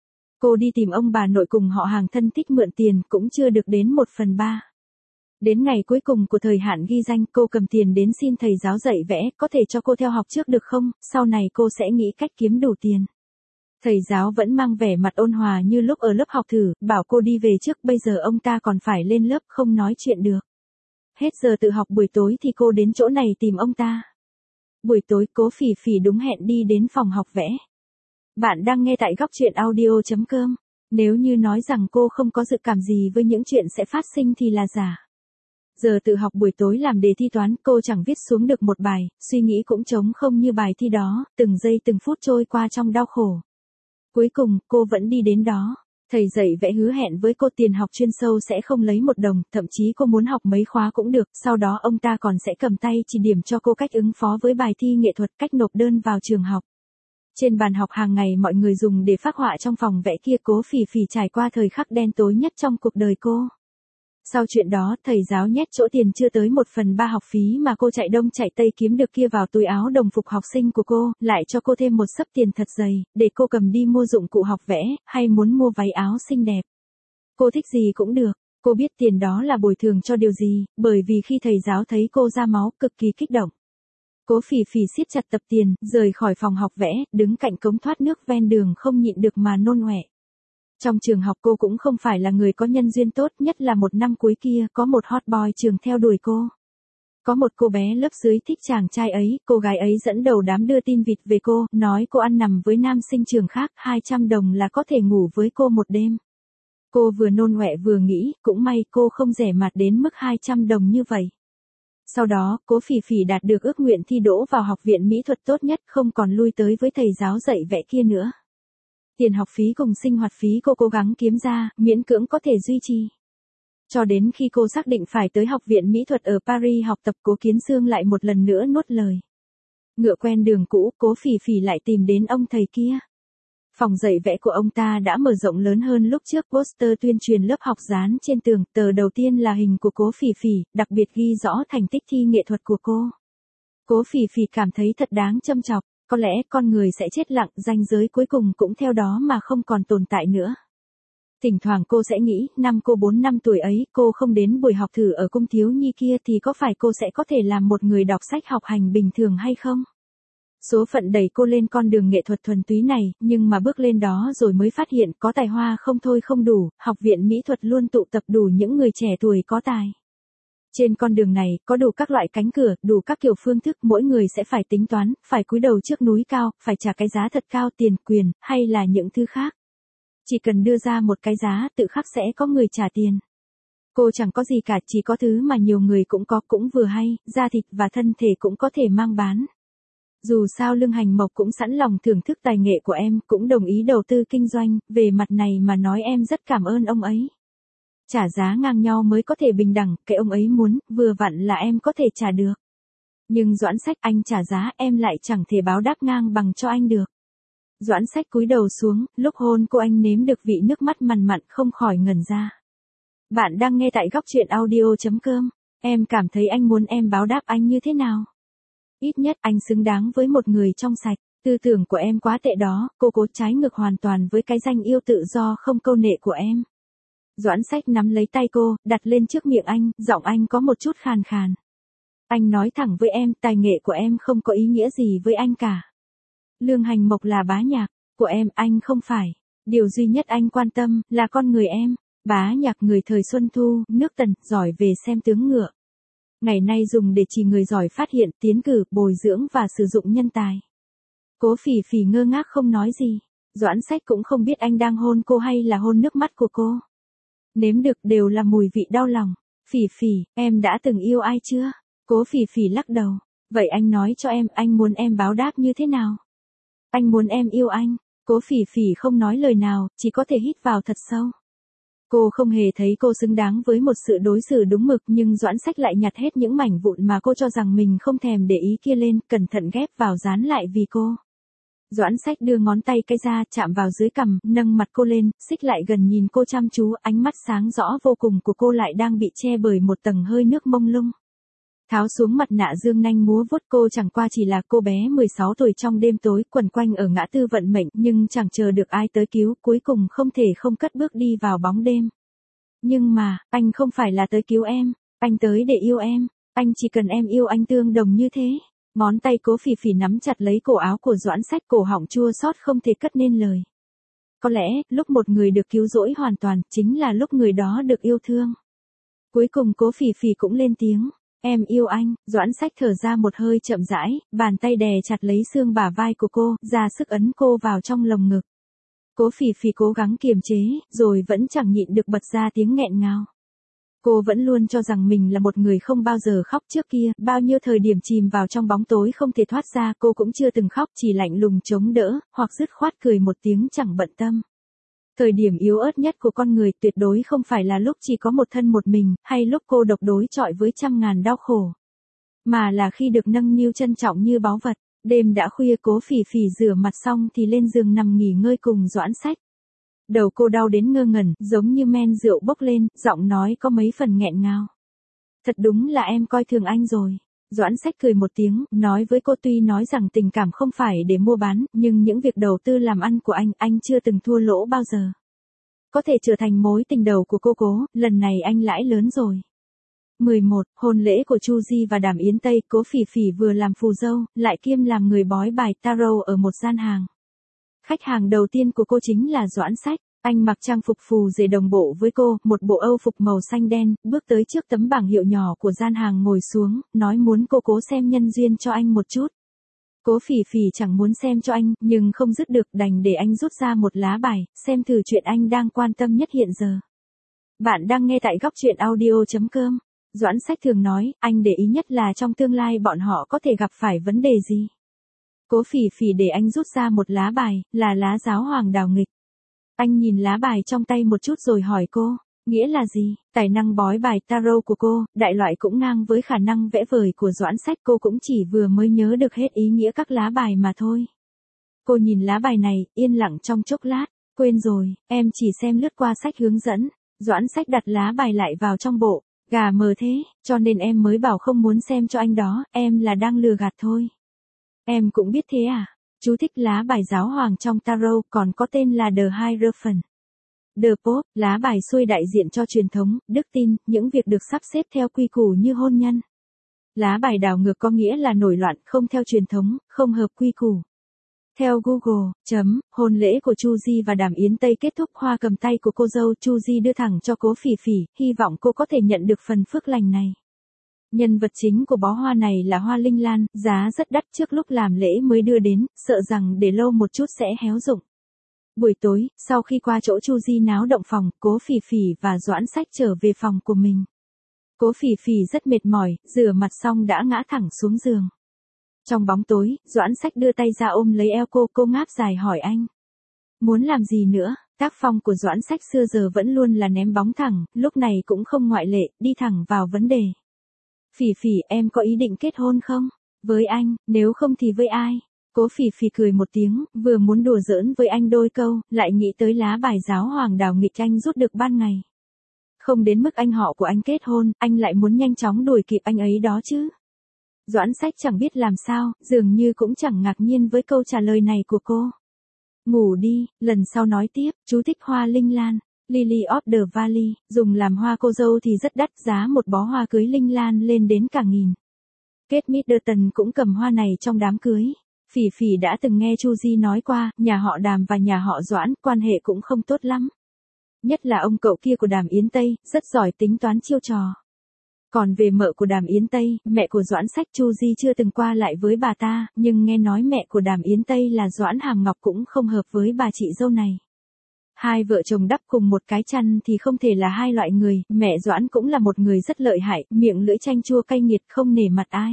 Cô đi tìm ông bà nội cùng họ hàng thân thích mượn tiền, cũng chưa được đến 1/3. Đến ngày cuối cùng của thời hạn ghi danh, cô cầm tiền đến xin thầy giáo dạy vẽ, có thể cho cô theo học trước được không, sau này cô sẽ nghĩ cách kiếm đủ tiền. Thầy giáo vẫn mang vẻ mặt ôn hòa như lúc ở lớp học thử, bảo cô đi về trước, bây giờ ông ta còn phải lên lớp, không nói chuyện được. Hết giờ tự học buổi tối thì cô đến chỗ này tìm ông ta. Buổi tối, Cố Phỉ Phỉ đúng hẹn đi đến phòng học vẽ. Bạn đang nghe tại góc truyện audio.com. Nếu như nói rằng cô không có dự cảm gì với những chuyện sẽ phát sinh thì là giả. Giờ tự học buổi tối làm đề thi toán, cô chẳng viết xuống được một bài, suy nghĩ cũng trống không như bài thi đó, từng giây từng phút trôi qua trong đau khổ. Cuối cùng, cô vẫn đi đến đó. Thầy dạy vẽ hứa hẹn với cô tiền học chuyên sâu sẽ không lấy 1 đồng, thậm chí cô muốn học mấy khóa cũng được, sau đó ông ta còn sẽ cầm tay chỉ điểm cho cô cách ứng phó với bài thi nghệ thuật, cách nộp đơn vào trường học. Trên bàn học hàng ngày mọi người dùng để phác họa trong phòng vẽ kia, Cố Phỉ Phỉ trải qua thời khắc đen tối nhất trong cuộc đời cô. Sau chuyện đó, thầy giáo nhét chỗ tiền chưa tới 1/3 học phí mà cô chạy đông chạy tây kiếm được kia vào túi áo đồng phục học sinh của cô, lại cho cô thêm một xấp tiền thật dày, để cô cầm đi mua dụng cụ học vẽ, hay muốn mua váy áo xinh đẹp. Cô thích gì cũng được, cô biết tiền đó là bồi thường cho điều gì, bởi vì khi thầy giáo thấy cô ra máu, cực kỳ kích động. Cố Phỉ Phỉ siết chặt tập tiền, rời khỏi phòng học vẽ, đứng cạnh cống thoát nước ven đường không nhịn được mà nôn ọe. Trong trường học cô cũng không phải là người có nhân duyên tốt, nhất là một năm cuối kia, có một hot boy trường theo đuổi cô. Có một cô bé lớp dưới thích chàng trai ấy, cô gái ấy dẫn đầu đám đưa tin vịt về cô, nói cô ăn nằm với nam sinh trường khác, 200 đồng là có thể ngủ với cô một đêm. Cô vừa nôn ọe vừa nghĩ, cũng may cô không rẻ mạt đến mức 200 đồng như vậy. Sau đó, Cố Phỉ Phỉ đạt được ước nguyện thi đỗ vào học viện mỹ thuật tốt nhất, không còn lui tới với thầy giáo dạy vẽ kia nữa. Tiền học phí cùng sinh hoạt phí cô cố gắng kiếm ra, miễn cưỡng có thể duy trì. Cho đến khi cô xác định phải tới học viện mỹ thuật ở Paris học tập, Cố Kiến Xương lại một lần nữa nuốt lời. Ngựa quen đường cũ, Cố Phỉ Phỉ lại tìm đến ông thầy kia. Phòng dạy vẽ của ông ta đã mở rộng lớn hơn lúc trước, poster tuyên truyền lớp học dán trên tường, tờ đầu tiên là hình của Cố Phỉ Phỉ, đặc biệt ghi rõ thành tích thi nghệ thuật của cô. Cố Phỉ Phỉ cảm thấy thật đáng châm chọc, có lẽ con người sẽ chết lặng, ranh giới cuối cùng cũng theo đó mà không còn tồn tại nữa. Thỉnh thoảng cô sẽ nghĩ, năm cô 4 năm tuổi ấy, cô không đến buổi học thử ở cung thiếu nhi kia thì có phải cô sẽ có thể làm một người đọc sách học hành bình thường hay không? Số phận đẩy cô lên con đường nghệ thuật thuần túy này, nhưng mà bước lên đó rồi mới phát hiện có tài hoa không thôi không đủ, học viện mỹ thuật luôn tụ tập đủ những người trẻ tuổi có tài. Trên con đường này, có đủ các loại cánh cửa, đủ các kiểu phương thức, mỗi người sẽ phải tính toán, phải cúi đầu trước núi cao, phải trả cái giá thật cao, tiền, quyền, hay là những thứ khác. Chỉ cần đưa ra một cái giá, tự khắc sẽ có người trả tiền. Cô chẳng có gì cả, chỉ có thứ mà nhiều người cũng có, cũng vừa hay, da thịt và thân thể cũng có thể mang bán. Dù sao Lương Hành Mộc cũng sẵn lòng thưởng thức tài nghệ của em, cũng đồng ý đầu tư kinh doanh, về mặt này mà nói em rất cảm ơn ông ấy. Trả giá ngang nhau mới có thể bình đẳng, cái ông ấy muốn, vừa vặn là em có thể trả được. Nhưng Doãn Sách, anh trả giá, em lại chẳng thể báo đáp ngang bằng cho anh được. Doãn Sách cúi đầu xuống, lúc hôn cô anh nếm được vị nước mắt mằn mặn không khỏi ngẩn ra. Bạn đang nghe tại góc chuyện audio.com. Em cảm thấy anh muốn em báo đáp anh như thế nào? Ít nhất anh xứng đáng với một người trong sạch. Tư tưởng của em quá tệ đó, cô cố trái ngược hoàn toàn với cái danh yêu tự do không câu nệ của em. Doãn Sách nắm lấy tay cô, đặt lên trước miệng anh, giọng anh có một chút khàn khàn. Anh nói thẳng với em, tài nghệ của em không có ý nghĩa gì với anh cả. Lương Hành Mộc là bá nhạc của em, anh không phải. Điều duy nhất anh quan tâm là con người em. Bá nhạc người thời Xuân Thu, nước Tần, giỏi về xem tướng ngựa. Ngày nay dùng để chỉ người giỏi phát hiện, tiến cử, bồi dưỡng và sử dụng nhân tài. Cố Phỉ Phỉ ngơ ngác không nói gì. Doãn Sách cũng không biết anh đang hôn cô hay là hôn nước mắt của cô. Nếm được đều là mùi vị đau lòng. Phỉ Phỉ, em đã từng yêu ai chưa? Cố Phỉ Phỉ lắc đầu. Vậy anh nói cho em, anh muốn em báo đáp như thế nào? Anh muốn em yêu anh. Cố Phỉ Phỉ không nói lời nào, chỉ có thể hít vào thật sâu. Cô không hề thấy cô xứng đáng với một sự đối xử đúng mực, nhưng Doãn Sách lại nhặt hết những mảnh vụn mà cô cho rằng mình không thèm để ý kia lên, cẩn thận ghép vào dán lại vì cô. Doãn Sách đưa ngón tay cái ra, chạm vào dưới cằm, nâng mặt cô lên, xích lại gần nhìn cô chăm chú, ánh mắt sáng rõ vô cùng của cô lại đang bị che bởi một tầng hơi nước mông lung. Tháo xuống mặt nạ dương nanh múa vuốt, cô chẳng qua chỉ là cô bé 16 tuổi trong đêm tối quẩn quanh ở ngã tư vận mệnh, nhưng chẳng chờ được ai tới cứu, cuối cùng không thể không cất bước đi vào bóng đêm. Nhưng mà, anh không phải là tới cứu em, anh tới để yêu em, anh chỉ cần em yêu anh tương đồng như thế. Ngón tay Cố Phỉ Phỉ nắm chặt lấy cổ áo của Doãn Sách, cổ họng chua xót không thể cất nên lời. Có lẽ, lúc một người được cứu rỗi hoàn toàn, chính là lúc người đó được yêu thương. Cuối cùng Cố Phỉ Phỉ cũng lên tiếng. Em yêu anh. Doãn Sách thở ra một hơi chậm rãi, bàn tay đè chặt lấy xương bả vai của cô, ra sức ấn cô vào trong lồng ngực. Cố Phỉ Phỉ cố gắng kiềm chế, rồi vẫn chẳng nhịn được bật ra tiếng nghẹn ngào. Cô vẫn luôn cho rằng mình là một người không bao giờ khóc trước kia, bao nhiêu thời điểm chìm vào trong bóng tối không thể thoát ra, cô cũng chưa từng khóc, chỉ lạnh lùng chống đỡ, hoặc dứt khoát cười một tiếng chẳng bận tâm. Thời điểm yếu ớt nhất của con người tuyệt đối không phải là lúc chỉ có một thân một mình, hay lúc cô độc đối chọi với trăm ngàn đau khổ. Mà là khi được nâng niu trân trọng như báu vật. Đêm đã khuya, Cố Phỉ Phỉ rửa mặt xong thì lên giường nằm nghỉ ngơi cùng Doãn Sách. Đầu cô đau đến ngơ ngẩn, giống như men rượu bốc lên, giọng nói có mấy phần nghẹn ngào. Thật đúng là em coi thường anh rồi. Doãn Sách cười một tiếng, nói với cô, tuy nói rằng tình cảm không phải để mua bán, nhưng những việc đầu tư làm ăn của anh chưa từng thua lỗ bao giờ. Có thể trở thành mối tình đầu của cô, lần này anh lãi lớn rồi. 11. Hôn lễ của Chu Di và Đàm Yến Tây. Cố Phỉ Phỉ vừa làm phù dâu, lại kiêm làm người bói bài tarot ở một gian hàng. Khách hàng đầu tiên của cô chính là Doãn Sách. Anh mặc trang phục phù rể đồng bộ với cô, một bộ âu phục màu xanh đen, bước tới trước tấm bảng hiệu nhỏ của gian hàng ngồi xuống, nói muốn cô cố xem nhân duyên cho anh một chút. Cố Phỉ Phỉ chẳng muốn xem cho anh, nhưng không dứt được, đành để anh rút ra một lá bài, xem thử chuyện anh đang quan tâm nhất hiện giờ. Bạn đang nghe tại gocchuyenaudio.com. Doãn Sách thường nói, anh để ý nhất là trong tương lai bọn họ có thể gặp phải vấn đề gì. Cố Phỉ Phỉ để anh rút ra một lá bài, là lá giáo hoàng đào nghịch. Anh nhìn lá bài trong tay một chút rồi hỏi cô, nghĩa là gì? Tài năng bói bài tarot của cô, đại loại cũng ngang với khả năng vẽ vời của Doãn Sách, cô cũng chỉ vừa mới nhớ được hết ý nghĩa các lá bài mà thôi. Cô nhìn lá bài này, yên lặng trong chốc lát, quên rồi, em chỉ xem lướt qua sách hướng dẫn. Doãn Sách đặt lá bài lại vào trong bộ, gà mờ thế, cho nên em mới bảo không muốn xem cho anh đó, em là đang lừa gạt thôi. Em cũng biết thế à? Chú thích lá bài giáo hoàng trong tarot còn có tên là The Hierophant. The Pope, lá bài xuôi đại diện cho truyền thống, đức tin, những việc được sắp xếp theo quy củ như hôn nhân. Lá bài đảo ngược có nghĩa là nổi loạn, không theo truyền thống, không hợp quy củ. Theo Google, hôn lễ của Chu Di và Đàm Yến Tây kết thúc, hoa cầm tay của cô dâu Chu Di đưa thẳng cho Cố Phỉ Phỉ, hy vọng cô có thể nhận được phần phước lành này. Nhân vật chính của bó hoa này là hoa linh lan, giá rất đắt, trước lúc làm lễ mới đưa đến, sợ rằng để lâu một chút sẽ héo rụng. Buổi tối, sau khi qua chỗ Chu Di náo động phòng, Cố Phỉ Phỉ và Doãn Sách trở về phòng của mình. Cố Phỉ Phỉ rất mệt mỏi, rửa mặt xong đã ngã thẳng xuống giường. Trong bóng tối, Doãn Sách đưa tay ra ôm lấy eo cô ngáp dài hỏi anh. Muốn làm gì nữa? Tác phong của Doãn Sách xưa giờ vẫn luôn là ném bóng thẳng, lúc này cũng không ngoại lệ, đi thẳng vào vấn đề. Phỉ Phỉ, em có ý định kết hôn không? Với anh, nếu không thì với ai? Cố Phỉ Phỉ cười một tiếng, vừa muốn đùa giỡn với anh đôi câu, lại nghĩ tới lá bài giáo hoàng đào nghịch anh rút được ban ngày. Không đến mức anh họ của anh kết hôn, anh lại muốn nhanh chóng đuổi kịp anh ấy đó chứ. Doãn Sách chẳng biết làm sao, dường như cũng chẳng ngạc nhiên với câu trả lời này của cô. Ngủ đi, lần sau nói tiếp. Chú thích hoa linh lan, Lily of the Valley, dùng làm hoa cô dâu thì rất đắt, giá một bó hoa cưới linh lan lên đến cả nghìn. Kate Middleton cũng cầm hoa này trong đám cưới. Phỉ Phỉ đã từng nghe Chu Di nói qua, nhà họ Đàm và nhà họ Doãn, quan hệ cũng không tốt lắm. Nhất là ông cậu kia của Đàm Yến Tây, rất giỏi tính toán chiêu trò. Còn về mợ của Đàm Yến Tây, mẹ của Doãn Sách, Chu Di chưa từng qua lại với bà ta, nhưng nghe nói mẹ của Đàm Yến Tây là Doãn Hàm Ngọc cũng không hợp với bà chị dâu này. Hai vợ chồng đắp cùng một cái chăn thì không thể là hai loại người, mẹ Doãn cũng là một người rất lợi hại, miệng lưỡi chanh chua cay nghiệt, không nể mặt ai.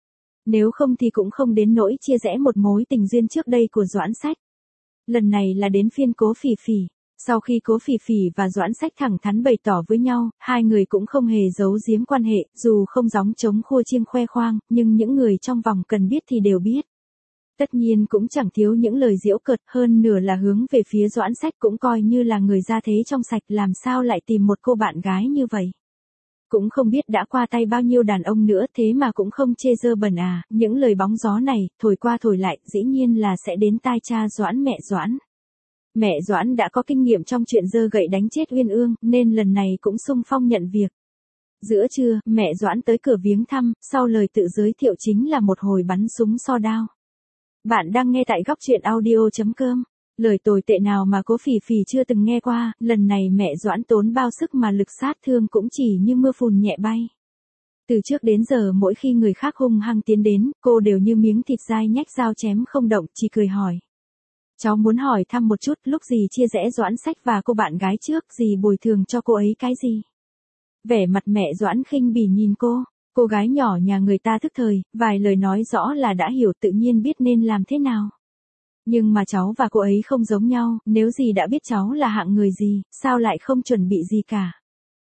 Nếu không thì cũng không đến nỗi chia rẽ một mối tình duyên trước đây của Doãn Sách. Lần này là đến phiên Cố Phỉ Phỉ. Sau khi Cố Phỉ Phỉ và Doãn Sách thẳng thắn bày tỏ với nhau, hai người cũng không hề giấu giếm quan hệ, dù không gióng trống khua chiêng khoe khoang, nhưng những người trong vòng cần biết thì đều biết. Tất nhiên cũng chẳng thiếu những lời giễu cợt, hơn nửa là hướng về phía Doãn Sách, cũng coi như là người ra thế trong sạch, làm sao lại tìm một cô bạn gái như vậy. Cũng không biết đã qua tay bao nhiêu đàn ông nữa, thế mà cũng không chê dơ bẩn à, những lời bóng gió này, thổi qua thổi lại, dĩ nhiên là sẽ đến tai cha Doãn, mẹ Doãn. Mẹ Doãn đã có kinh nghiệm trong chuyện giơ gậy đánh chết Uyên Ương, nên lần này cũng xung phong nhận việc. Giữa trưa, mẹ Doãn tới cửa viếng thăm, sau lời tự giới thiệu chính là một hồi bắn súng so đao. Bạn đang nghe tại gocchuyenaudio.com. Lời tồi tệ nào mà Cố Phỉ Phỉ chưa từng nghe qua, lần này mẹ Doãn tốn bao sức mà lực sát thương cũng chỉ như mưa phùn nhẹ bay. Từ trước đến giờ mỗi khi người khác hung hăng tiến đến, cô đều như miếng thịt dai nhách dao chém không động, chỉ cười hỏi. Cháu muốn hỏi thăm một chút, lúc gì chia rẽ Doãn Sách và cô bạn gái trước, gì bồi thường cho cô ấy cái gì? Vẻ mặt mẹ Doãn khinh bỉ nhìn cô gái nhỏ nhà người ta thức thời, vài lời nói rõ là đã hiểu, tự nhiên biết nên làm thế nào. Nhưng mà cháu và cô ấy không giống nhau, nếu dì đã biết cháu là hạng người gì, sao lại không chuẩn bị gì cả.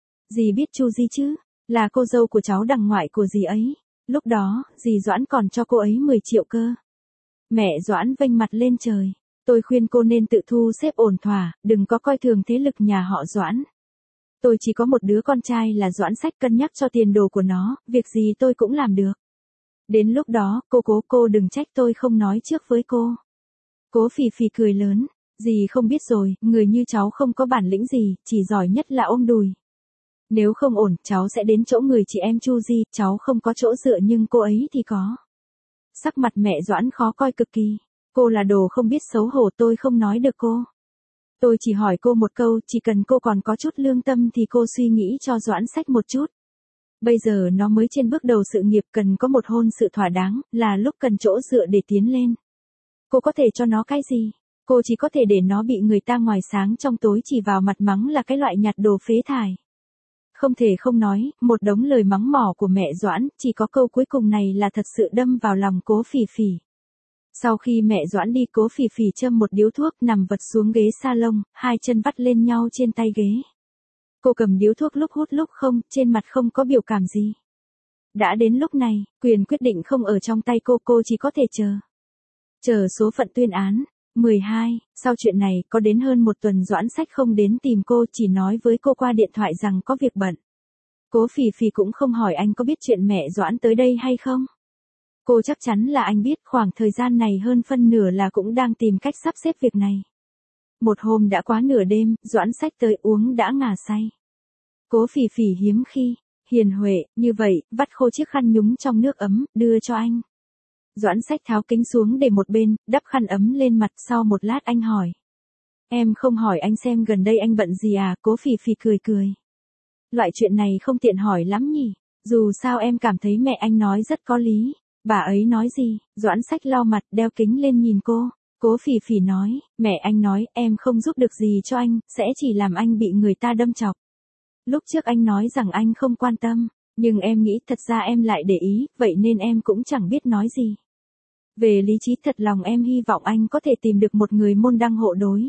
Dì biết Chu Di chứ, là cô dâu của cháu đằng ngoại của dì ấy. Lúc đó, dì Doãn còn cho cô ấy 10 triệu cơ. Mẹ Doãn vênh mặt lên trời. Tôi khuyên cô nên tự thu xếp ổn thỏa, đừng có coi thường thế lực nhà họ Doãn. Tôi chỉ có một đứa con trai là Doãn Sách, cân nhắc cho tiền đồ của nó, việc gì tôi cũng làm được. Đến lúc đó, cô đừng trách tôi không nói trước với cô. Cố Phì Phì cười lớn, dì không biết rồi, người như cháu không có bản lĩnh gì, chỉ giỏi nhất là ôm đùi. Nếu không ổn, cháu sẽ đến chỗ người chị em Chu Di, cháu không có chỗ dựa nhưng cô ấy thì có. Sắc mặt mẹ Doãn khó coi cực kỳ. Cô là đồ không biết xấu hổ, tôi không nói được cô. Tôi chỉ hỏi cô một câu, chỉ cần cô còn có chút lương tâm thì cô suy nghĩ cho Doãn Sách một chút. Bây giờ nó mới trên bước đầu sự nghiệp, cần có một hôn sự thỏa đáng, là lúc cần chỗ dựa để tiến lên. Cô có thể cho nó cái gì? Cô chỉ có thể để nó bị người ta ngoài sáng trong tối chỉ vào mặt mắng là cái loại nhặt đồ phế thải. Không thể không nói, một đống lời mắng mỏ của mẹ Doãn, chỉ có câu cuối cùng này là thật sự đâm vào lòng Cố Phì Phì. Sau khi mẹ Doãn đi, Cố Phì Phì châm một điếu thuốc, nằm vật xuống ghế salon, hai chân vắt lên nhau trên tay ghế. Cô cầm điếu thuốc lúc hút lúc không, trên mặt không có biểu cảm gì. Đã đến lúc này, quyền quyết định không ở trong tay cô chỉ có thể chờ. Chờ số phận tuyên án. 12. Sau chuyện này, có đến hơn một tuần Doãn Sách không đến tìm cô, chỉ nói với cô qua điện thoại rằng có việc bận. Cố Phì Phì cũng không hỏi anh có biết chuyện mẹ Doãn tới đây hay không. Cô chắc chắn là anh biết, khoảng thời gian này hơn phân nửa là cũng đang tìm cách sắp xếp việc này. Một hôm đã quá nửa đêm, Doãn Sách tới uống đã ngả say. Cố Phì Phì hiếm khi, hiền huệ, như vậy, vắt khô chiếc khăn nhúng trong nước ấm, đưa cho anh. Doãn Sách tháo kính xuống để một bên, đắp khăn ấm lên mặt, sau một lát anh hỏi. Em không hỏi anh xem gần đây anh bận gì à? Cố Phì Phì cười cười. Loại chuyện này không tiện hỏi lắm nhỉ, dù sao em cảm thấy mẹ anh nói rất có lý. Bà ấy nói gì? Doãn Sách lau mặt, đeo kính lên nhìn cô. Cố Phì Phì nói, mẹ anh nói em không giúp được gì cho anh, sẽ chỉ làm anh bị người ta đâm chọc. Lúc trước anh nói rằng anh không quan tâm, nhưng em nghĩ thật ra em lại để ý, vậy nên em cũng chẳng biết nói gì. Về lý trí thật lòng em hy vọng anh có thể tìm được một người môn đăng hộ đối.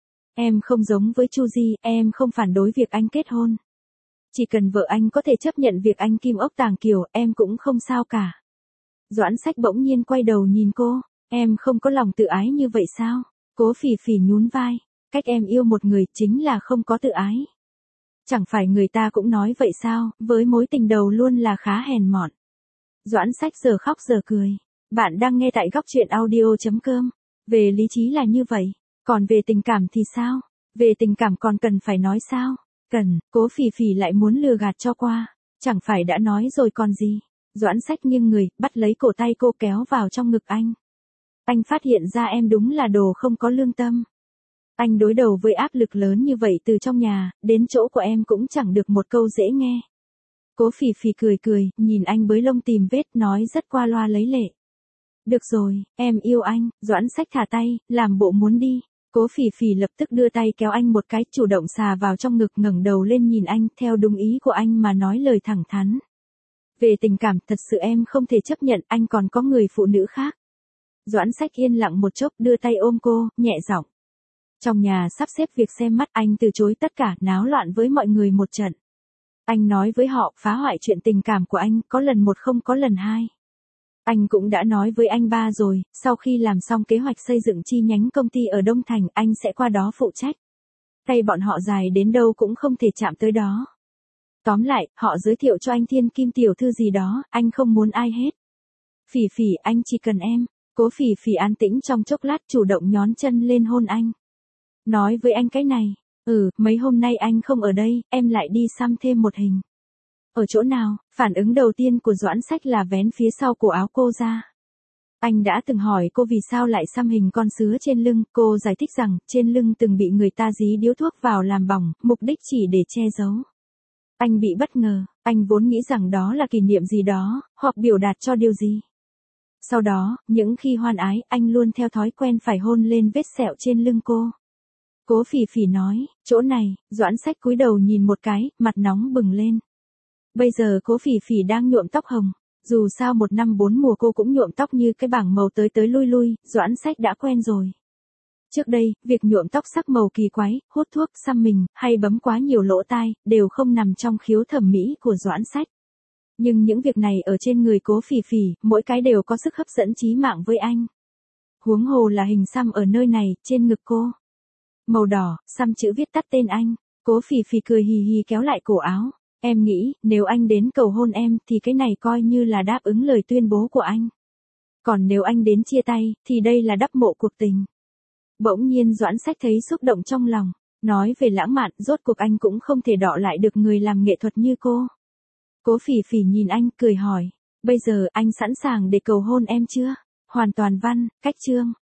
Em không giống với Chu Di, em không phản đối việc anh kết hôn. Chỉ cần vợ anh có thể chấp nhận việc anh kim ốc tàng kiều, em cũng không sao cả. Doãn Sách bỗng nhiên quay đầu nhìn cô, em không có lòng tự ái như vậy sao? Cố Phì Phì nhún vai, cách em yêu một người chính là không có tự ái. Chẳng phải người ta cũng nói vậy sao, với mối tình đầu luôn là khá hèn mọn. Doãn Sách giờ khóc giờ cười. Bạn đang nghe tại góc truyện audio.com. Về lý trí là như vậy, còn về tình cảm thì sao? Về tình cảm còn cần phải nói sao? Cần, Cố Phì Phì lại muốn lừa gạt cho qua. Chẳng phải đã nói rồi còn gì? Doãn Sách nghiêng người, bắt lấy cổ tay cô kéo vào trong ngực anh. Anh phát hiện ra em đúng là đồ không có lương tâm. Anh đối đầu với áp lực lớn như vậy từ trong nhà, đến chỗ của em cũng chẳng được một câu dễ nghe. Cố Phì Phì cười cười, nhìn anh bới lông tìm vết, nói rất qua loa lấy lệ. Được rồi, em yêu anh. Doãn Sách thả tay, làm bộ muốn đi. Cố Phì Phì lập tức đưa tay kéo anh một cái, chủ động xà vào trong ngực, ngẩng đầu lên nhìn anh, theo đúng ý của anh mà nói lời thẳng thắn. Về tình cảm, thật sự em không thể chấp nhận anh còn có người phụ nữ khác. Doãn Sách yên lặng một chốc, đưa tay ôm cô, nhẹ giọng. Trong nhà sắp xếp việc xem mắt, anh từ chối tất cả, náo loạn với mọi người một trận. Anh nói với họ, phá hoại chuyện tình cảm của anh, có lần một không có lần hai. Anh cũng đã nói với anh ba rồi, sau khi làm xong kế hoạch xây dựng chi nhánh công ty ở Đông Thành, anh sẽ qua đó phụ trách. Tay bọn họ dài đến đâu cũng không thể chạm tới đó. Tóm lại, họ giới thiệu cho anh Thiên Kim tiểu thư gì đó, anh không muốn ai hết. Phì Phì, anh chỉ cần em. Cố Phì Phì an tĩnh trong chốc lát, chủ động nhón chân lên hôn anh. Nói với anh cái này, mấy hôm nay anh không ở đây, em lại đi xăm thêm một hình. Ở chỗ nào? Phản ứng đầu tiên của Doãn Sách là vén phía sau cổ áo cô ra. Anh đã từng hỏi cô vì sao lại xăm hình con sứa trên lưng, cô giải thích rằng, trên lưng từng bị người ta dí điếu thuốc vào làm bỏng, mục đích chỉ để che giấu. Anh bị bất ngờ, anh vốn nghĩ rằng đó là kỷ niệm gì đó, hoặc biểu đạt cho điều gì. Sau đó, những khi hoan ái, anh luôn theo thói quen phải hôn lên vết sẹo trên lưng cô. Cố Phì Phì nói, chỗ này. Doãn Sách cúi đầu nhìn một cái, mặt nóng bừng lên. Bây giờ Cố Phì Phì đang nhuộm tóc hồng. Dù sao một năm bốn mùa cô cũng nhuộm tóc như cái bảng màu tới tới lui lui, Doãn Sách đã quen rồi. Trước đây, việc nhuộm tóc sắc màu kỳ quái, hút thuốc, xăm mình, hay bấm quá nhiều lỗ tai, đều không nằm trong khiếu thẩm mỹ của Doãn Sách. Nhưng những việc này ở trên người Cố Phỉ Phỉ, mỗi cái đều có sức hấp dẫn chí mạng với anh. Huống hồ là hình xăm ở nơi này, trên ngực cô. Màu đỏ, xăm chữ viết tắt tên anh. Cố Phỉ Phỉ cười hì hì kéo lại cổ áo. Em nghĩ, nếu anh đến cầu hôn em, thì cái này coi như là đáp ứng lời tuyên bố của anh. Còn nếu anh đến chia tay, thì đây là đắp mộ cuộc tình. Bỗng nhiên Doãn Sách thấy xúc động trong lòng. Nói về lãng mạn, rốt cuộc anh cũng không thể đọ lại được người làm nghệ thuật như cô. Cố Phỉ Phỉ nhìn anh, cười hỏi. Bây giờ anh sẵn sàng để cầu hôn em chưa? Hoàn toàn văn, cách chương.